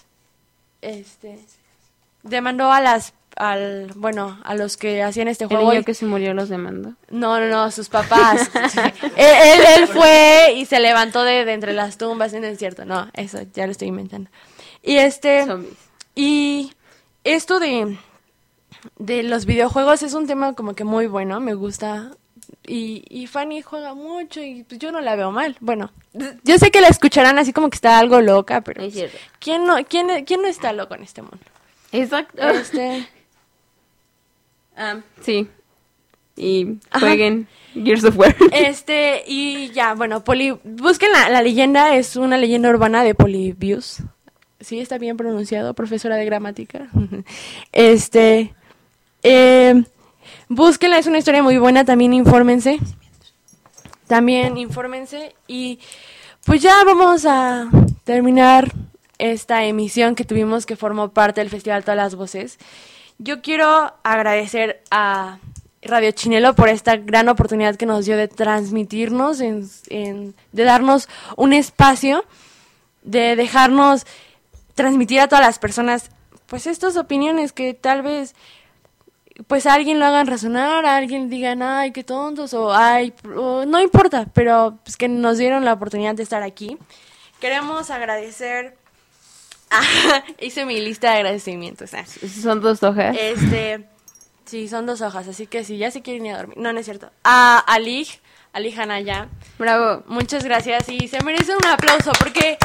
este, demandó a las, al, bueno, a los que hacían este El juego. niño y- que se murió los demandó. no, no, no, sus papás. él, él, él fue y se levantó de, de entre las tumbas, no es cierto, no, eso ya lo estoy inventando. Y este, Zombies. y esto de, de los videojuegos es un tema como que muy bueno, me gusta. Y, y Fanny juega mucho y pues yo no la veo mal. Bueno, yo sé que la escucharán así como que está algo loca, pero Es cierto. ¿quién no, quién, quién no está loco en este mundo? Exacto. Este, Ah, sí. Y Ajá. jueguen Gears of War. Este, y ya, bueno, Poly, busquen la, la leyenda, es una leyenda urbana de Polybius. Sí, está bien pronunciado, profesora de gramática. Este, eh, búsquenla, es una historia muy buena, también infórmense. También infórmense y pues ya vamos a terminar esta emisión que tuvimos que formó parte del Festival Todas las Voces. Yo quiero agradecer a Radio Chinelo por esta gran oportunidad que nos dio de transmitirnos, en, en- de darnos un espacio, de dejarnos transmitir a todas las personas, pues estas opiniones que tal vez pues a alguien lo hagan razonar, a alguien digan, ay, qué tontos, o ay, o, no importa, pero pues que nos dieron la oportunidad de estar aquí. Queremos agradecer, ah, hice mi lista de agradecimientos. Ah. Son dos hojas. Este, sí, son dos hojas, así que sí, ya se quieren ir a dormir. No, no es cierto. A Ali, Ali Hanaya. Bravo. Muchas gracias y se merece un aplauso porque...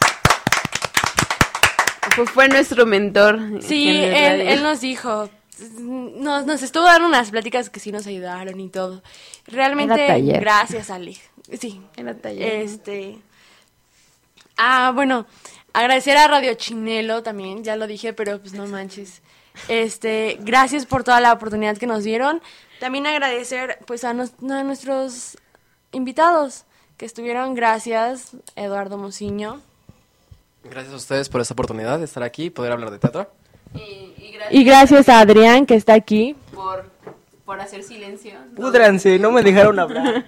Fue, fue nuestro mentor. Sí, él, él nos dijo, nos, nos estuvo dando unas pláticas que sí nos ayudaron y todo. Realmente, Era taller. gracias, Ali. Sí, Era taller. Este... Ah, bueno, agradecer a Radio Chinelo también, ya lo dije, pero pues no manches. Este, gracias por toda la oportunidad que nos dieron. También agradecer pues a, nos, a nuestros invitados que estuvieron, gracias, Eduardo Mociño. Gracias a ustedes por esta oportunidad de estar aquí y poder hablar de teatro. Y, y gracias, Y gracias a Adrián que está aquí. por, por hacer silencio. Púdranse, no me dejaron hablar.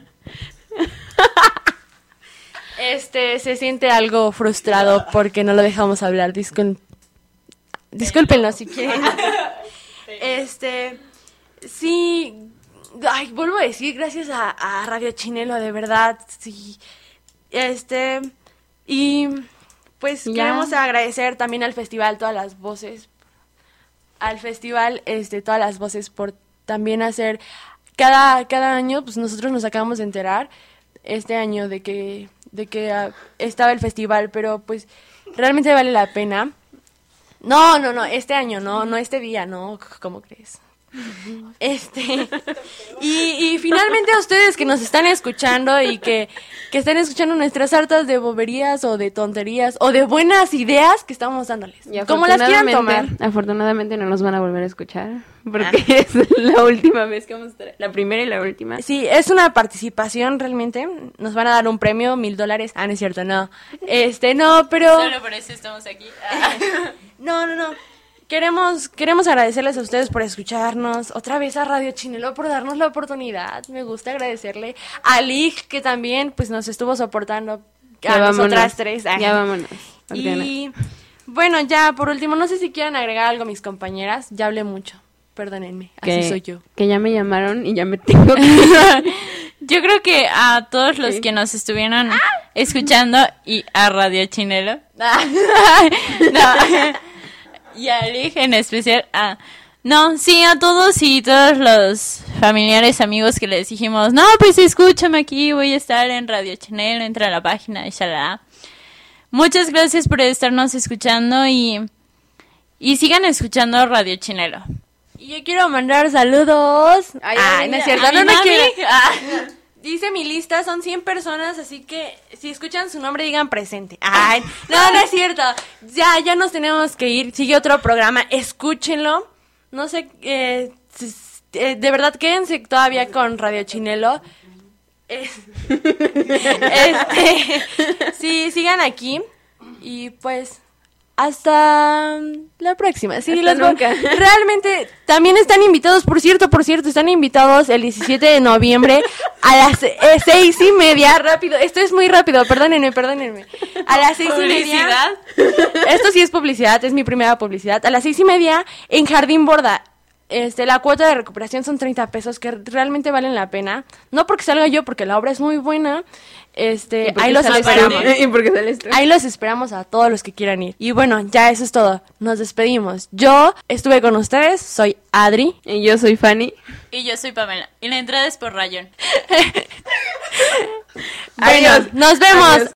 Este, se siente algo frustrado porque no lo dejamos hablar. Discul Discúlpenlo si quieren. Este, sí, ay, vuelvo a decir, gracias a, a Radio Chinelo, de verdad, sí. Este, y pues Ya. queremos agradecer también al festival Todas las Voces, al festival, este, Todas las Voces por también hacer, cada, cada año, pues nosotros nos acabamos de enterar este año de que, de que uh, estaba el festival, pero pues realmente vale la pena. No, no, no, este año, no, no este día, no, ¿cómo crees? Este, y, y finalmente a ustedes que nos están escuchando y que, que están escuchando nuestras hartas de boberías o de tonterías o de buenas ideas que estamos dándoles, Y como las quieran tomar. afortunadamente- Afortunadamente no nos van a volver a escuchar, porque es la última vez que vamos a estar, la primera y la última. Sí, es una participación realmente, nos van a dar un premio, mil dólares, ah, no es cierto, no, este, no, pero... Solo por eso estamos aquí. No, no, no. Queremos, queremos agradecerles a ustedes por escucharnos, otra vez a Radio Chinelo por darnos la oportunidad. Me gusta agradecerle a Lig, que también pues nos estuvo soportando Ya a vámonos, nosotras tres. Ay. ya vámonos. Y bueno, ya por último, no sé si quieren agregar algo mis compañeras. Ya hablé mucho, perdónenme, así que, soy yo. que ya me llamaron y ya me tengo que ir. Yo creo que a todos los que nos estuvieron escuchando y a Radio Chinelo. No. Y a Lig en especial. Ah, no, sí, a todos y todos los familiares, amigos que les dijimos, no, pues escúchame aquí, voy a estar en Radio Chinelo, entra a la página y shalala. Muchas gracias por estarnos escuchando y, y sigan escuchando Radio Chinelo. Y yo quiero mandar saludos. Ay, Ay, a no mi- es cierto, a no, mi no mami. quiero. Ah, dice mi lista, son cien personas, así que si escuchan su nombre digan presente. Ay, no, no es cierto. Ya, ya nos tenemos que ir. Sigue otro programa, escúchenlo. No sé, eh, si- eh, de verdad quédense todavía con Radio Chinelo. Eh, este, sí, sigan aquí y pues hasta la próxima. Sí, Hasta les voy- nunca. realmente también están invitados, por cierto, por cierto, están invitados el diecisiete de noviembre a las eh, seis y media. Rápido, esto es muy rápido, perdónenme, perdónenme. A las seis y media. Esto sí es publicidad, es mi primera publicidad. A las seis y media en Jardín Borda. Este, la cuota de recuperación son treinta pesos que realmente valen la pena. No porque salga yo, porque la obra es muy buena. Este, ¿Y por qué ahí los sales esperamos. tú? ¿Y por qué sales tú? Ahí los esperamos a todos los que quieran ir. Y bueno, ya eso es todo. Nos despedimos. Yo estuve con ustedes, soy Adri. Y yo soy Fanny. Y yo soy Pamela. Y la entrada es por Rayón. Bueno, Adiós. nos vemos. Adiós.